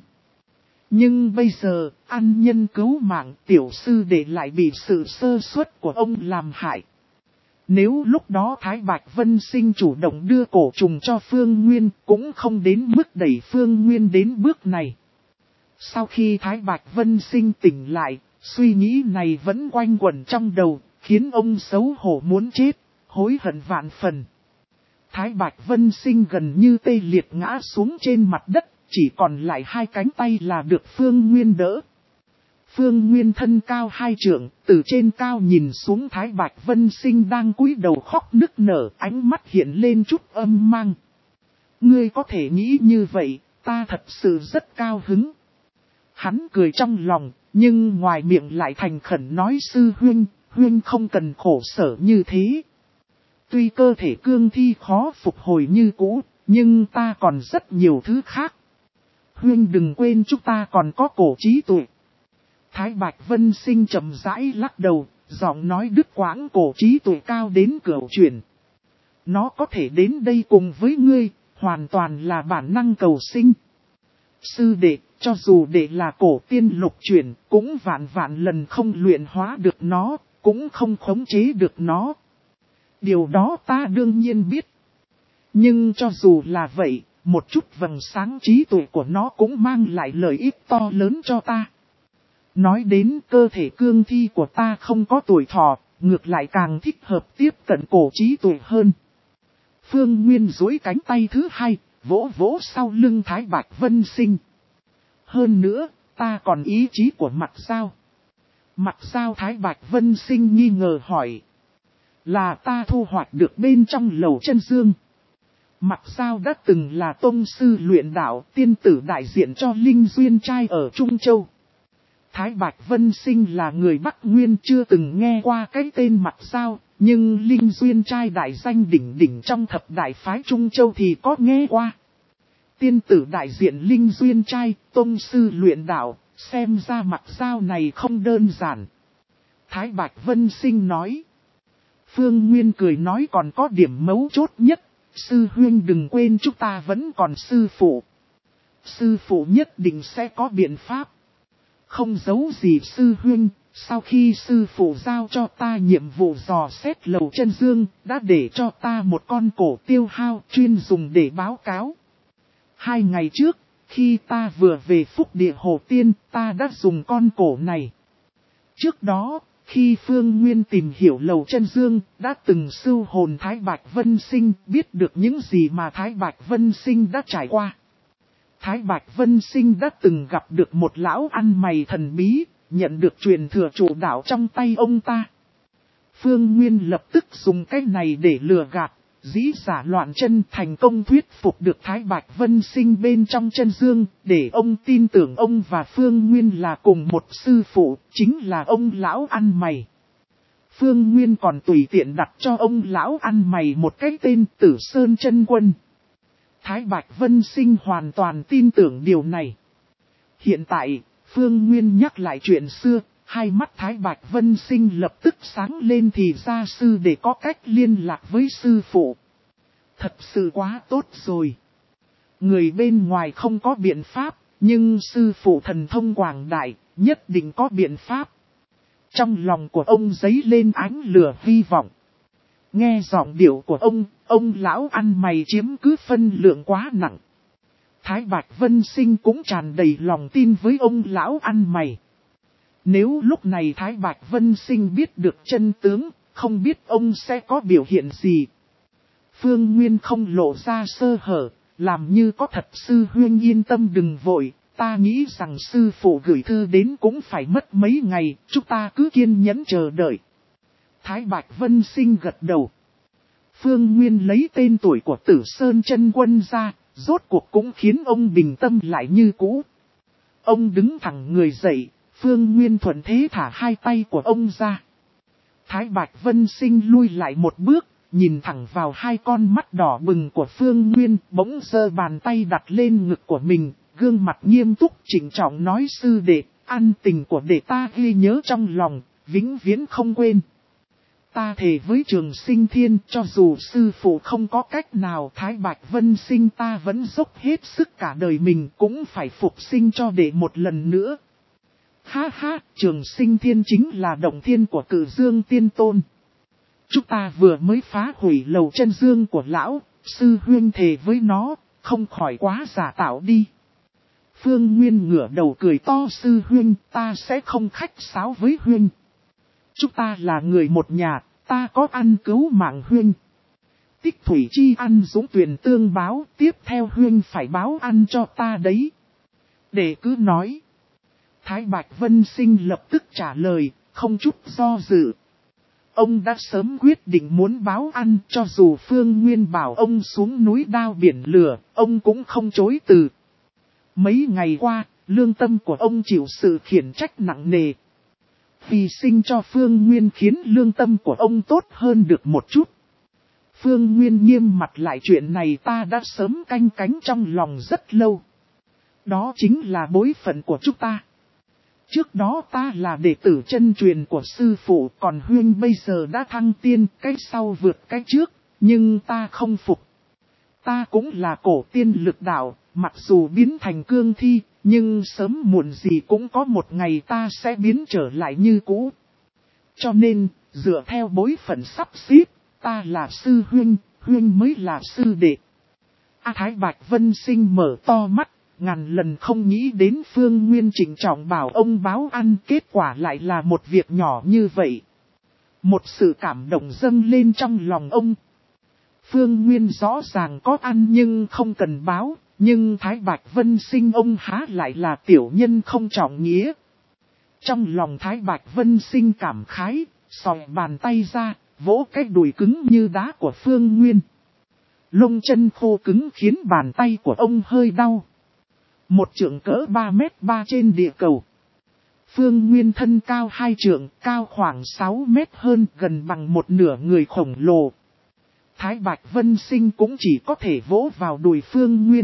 Nhưng bây giờ, ân nhân cứu mạng tiểu sư để lại bị sự sơ suất của ông làm hại. Nếu lúc đó Thái Bạch Vân Sinh chủ động đưa cổ trùng cho Phương Nguyên, cũng không đến mức đẩy Phương Nguyên đến bước này. Sau khi Thái Bạch Vân Sinh tỉnh lại, suy nghĩ này vẫn quanh quẩn trong đầu, khiến ông xấu hổ muốn chết, hối hận vạn phần. Thái Bạch Vân Sinh gần như tê liệt ngã xuống trên mặt đất, chỉ còn lại hai cánh tay là được Phương Nguyên đỡ. Phương Nguyên thân cao hai trượng, từ trên cao nhìn xuống Thái Bạch Vân Sinh đang cúi đầu khóc nức nở, ánh mắt hiện lên chút âm mang. Ngươi có thể nghĩ như vậy, ta thật sự rất cao hứng. Hắn cười trong lòng, nhưng ngoài miệng lại thành khẩn nói sư huynh, huynh không cần khổ sở như thế. Tuy cơ thể cương thi khó phục hồi như cũ, nhưng ta còn rất nhiều thứ khác. Huynh đừng quên chúng ta còn có cổ trí tuệ. Thái Bạch Vân Sinh chậm rãi lắc đầu, giọng nói đứt quãng. Cổ trí tuệ cao đến cửu chuyển. Nó có thể đến đây cùng với ngươi, hoàn toàn là bản năng cầu sinh. Sư đệ, cho dù đệ là cổ tiên lục chuyển, cũng vạn vạn lần không luyện hóa được nó, cũng không khống chế được nó. Điều đó ta đương nhiên biết. Nhưng cho dù là vậy, một chút vầng sáng trí tuệ của nó cũng mang lại lợi ích to lớn cho ta. Nói đến cơ thể cương thi của ta không có tuổi thọ, ngược lại càng thích hợp tiếp cận cổ trí tuệ hơn. Phương Nguyên duỗi cánh tay thứ hai, vỗ vỗ sau lưng Thái Bạch Vân Sinh. Hơn nữa, ta còn ý chí của Mặt Dao. Mặt Dao? Thái Bạch Vân Sinh nghi ngờ hỏi. Là ta thu hoạch được bên trong lầu chân dương. Mặt Dao đã từng là tông sư luyện đạo, tiên tử đại diện cho Linh Duyên Trai ở Trung Châu. Thái Bạch Vân Sinh là người Bắc Nguyên, chưa từng nghe qua cái tên Mặt Dao, nhưng Linh Duyên Trai đại danh đỉnh đỉnh trong thập đại phái Trung Châu thì có nghe qua. Tiên tử đại diện Linh Duyên Trai, tông sư luyện đạo, xem ra Mặt Dao này không đơn giản. Thái Bạch Vân Sinh nói. Phương Nguyên cười nói còn có điểm mấu chốt nhất, sư huynh đừng quên chúng ta vẫn còn sư phụ. Sư phụ nhất định sẽ có biện pháp. Không giấu gì sư huynh, sau khi sư phụ giao cho ta nhiệm vụ dò xét lầu chân dương, đã để cho ta một con cổ tiêu hao chuyên dùng để báo cáo. Hai ngày trước, khi ta vừa về Phúc Địa Hồ Tiên, ta đã dùng con cổ này. Trước đó, khi Phương Nguyên tìm hiểu lầu chân dương, đã từng sưu hồn Thái Bạch Vân Sinh, biết được những gì mà Thái Bạch Vân Sinh đã trải qua. Thái Bạch Vân Sinh đã từng gặp được một lão ăn mày thần bí, nhận được truyền thừa chủ đạo trong tay ông ta. Phương Nguyên lập tức dùng cái này để lừa gạt, dĩ giả loạn chân, thành công thuyết phục được Thái Bạch Vân Sinh bên trong chân dương, để ông tin tưởng ông và Phương Nguyên là cùng một sư phụ, chính là ông lão ăn mày. Phương Nguyên còn tùy tiện đặt cho ông lão ăn mày một cái tên Tử Sơn Chân Quân. Thái Bạch Vân Sinh hoàn toàn tin tưởng điều này. Hiện tại, Phương Nguyên nhắc lại chuyện xưa, hai mắt Thái Bạch Vân Sinh lập tức sáng lên, thì ra sư để có cách liên lạc với sư phụ. Thật sự quá tốt rồi. Người bên ngoài không có biện pháp, nhưng sư phụ thần thông quảng đại, nhất định có biện pháp. Trong lòng của ông dấy lên ánh lửa hy vọng. Nghe giọng điệu của ông, ông lão ăn mày chiếm cứ phân lượng quá nặng. Thái Bạch Vân Sinh cũng tràn đầy lòng tin với ông lão ăn mày. Nếu lúc này Thái Bạch Vân Sinh biết được chân tướng, không biết ông sẽ có biểu hiện gì. Phương Nguyên không lộ ra sơ hở, làm như có thật. Sư huynh yên tâm đừng vội, ta nghĩ rằng sư phụ gửi thư đến cũng phải mất mấy ngày, chúng ta cứ kiên nhẫn chờ đợi. Thái Bạch Vân Sinh gật đầu. Phương Nguyên lấy tên tuổi của Tử Sơn Chân Quân ra, rốt cuộc cũng khiến ông bình tâm lại như cũ. Ông đứng thẳng người dậy, Phương Nguyên thuận thế thả hai tay của ông ra. Thái Bạch Vân Sinh lui lại một bước, nhìn thẳng vào hai con mắt đỏ bừng của Phương Nguyên, bỗng giơ bàn tay đặt lên ngực của mình, gương mặt nghiêm túc trịnh trọng nói: sư đệ, ân tình của đệ ta ghi nhớ trong lòng, vĩnh viễn không quên. Ta thề với Trường Sinh Thiên, cho dù sư phụ không có cách nào, Thái Bạch Vân Sinh ta vẫn dốc hết sức cả đời mình, cũng phải phục sinh cho đệ một lần nữa. Ha ha, Trường Sinh Thiên chính là động thiên của Cự Dương Tiên Tôn. Chúng ta vừa mới phá hủy lầu chân dương của lão, sư huynh thề với nó, không khỏi quá giả tạo đi. Phương Nguyên ngửa đầu cười to: sư huynh, ta sẽ không khách sáo với huynh. Chúng ta là người một nhà, ta có ăn cứu mạng huynh. Tích thủy chi ăn dũng tuyển tương báo, tiếp theo huynh phải báo ăn cho ta đấy. Để cứ nói. Thái Bạch Vân Sinh lập tức trả lời, không chút do dự. Ông đã sớm quyết định muốn báo ăn, cho dù Phương Nguyên bảo ông xuống núi đao biển lửa, ông cũng không chối từ. Mấy ngày qua, lương tâm của ông chịu sự khiển trách nặng nề. Vì sinh cho Phương Nguyên khiến lương tâm của ông tốt hơn được một chút. Phương Nguyên nghiêm mặt lại: chuyện này ta đã sớm canh cánh trong lòng rất lâu. Đó chính là bối phận của chúng ta. Trước đó ta là đệ tử chân truyền của sư phụ, còn huynh bây giờ đã thăng tiên, cái sau vượt cái trước, nhưng ta không phục. Ta cũng là cổ tiên lực đạo, mặc dù biến thành cương thi, nhưng sớm muộn gì cũng có một ngày ta sẽ biến trở lại như cũ. Cho nên, dựa theo bối phận sắp xếp, ta là sư huynh, huynh mới là sư đệ. A Thái Bạch Vân Sinh mở to mắt, ngàn lần không nghĩ đến Phương Nguyên trịnh trọng bảo ông báo ăn, kết quả lại là một việc nhỏ như vậy. Một sự cảm động dâng lên trong lòng ông. Phương Nguyên rõ ràng có ăn nhưng không cần báo, nhưng Thái Bạch Vân Sinh ông há lại là tiểu nhân không trọng nghĩa. Trong lòng Thái Bạch Vân Sinh cảm khái, xòe bàn tay ra, vỗ cái đùi cứng như đá của Phương Nguyên. Lông chân khô cứng khiến bàn tay của ông hơi đau. Một trượng cỡ ba mét ba trên địa cầu. Phương Nguyên thân cao hai trượng, cao khoảng sáu mét hơn, gần bằng một nửa người khổng lồ. Thái Bạch Vân Sinh cũng chỉ có thể vỗ vào đùi Phương Nguyên.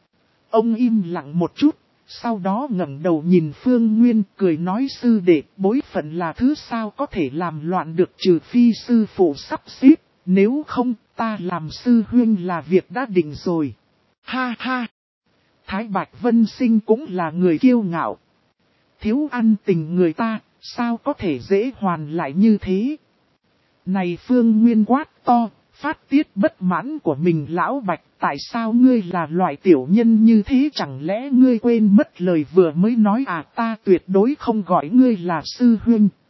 Ông im lặng một chút, sau đó ngẩng đầu nhìn Phương Nguyên, cười nói: sư đệ, bối phận là thứ sao có thể làm loạn được, trừ phi sư phụ sắp xếp, nếu không, ta làm sư huynh là việc đã định rồi. Ha ha! Thái Bạch Vân Sinh cũng là người kiêu ngạo. Thiếu ăn tình người ta, sao có thể dễ hoàn lại như thế? Này Phương Nguyên quát to, phát tiết bất mãn của mình: lão Bạch, tại sao ngươi là loại tiểu nhân như thế, chẳng lẽ ngươi quên mất lời vừa mới nói à? Ta tuyệt đối không gọi ngươi là sư huynh.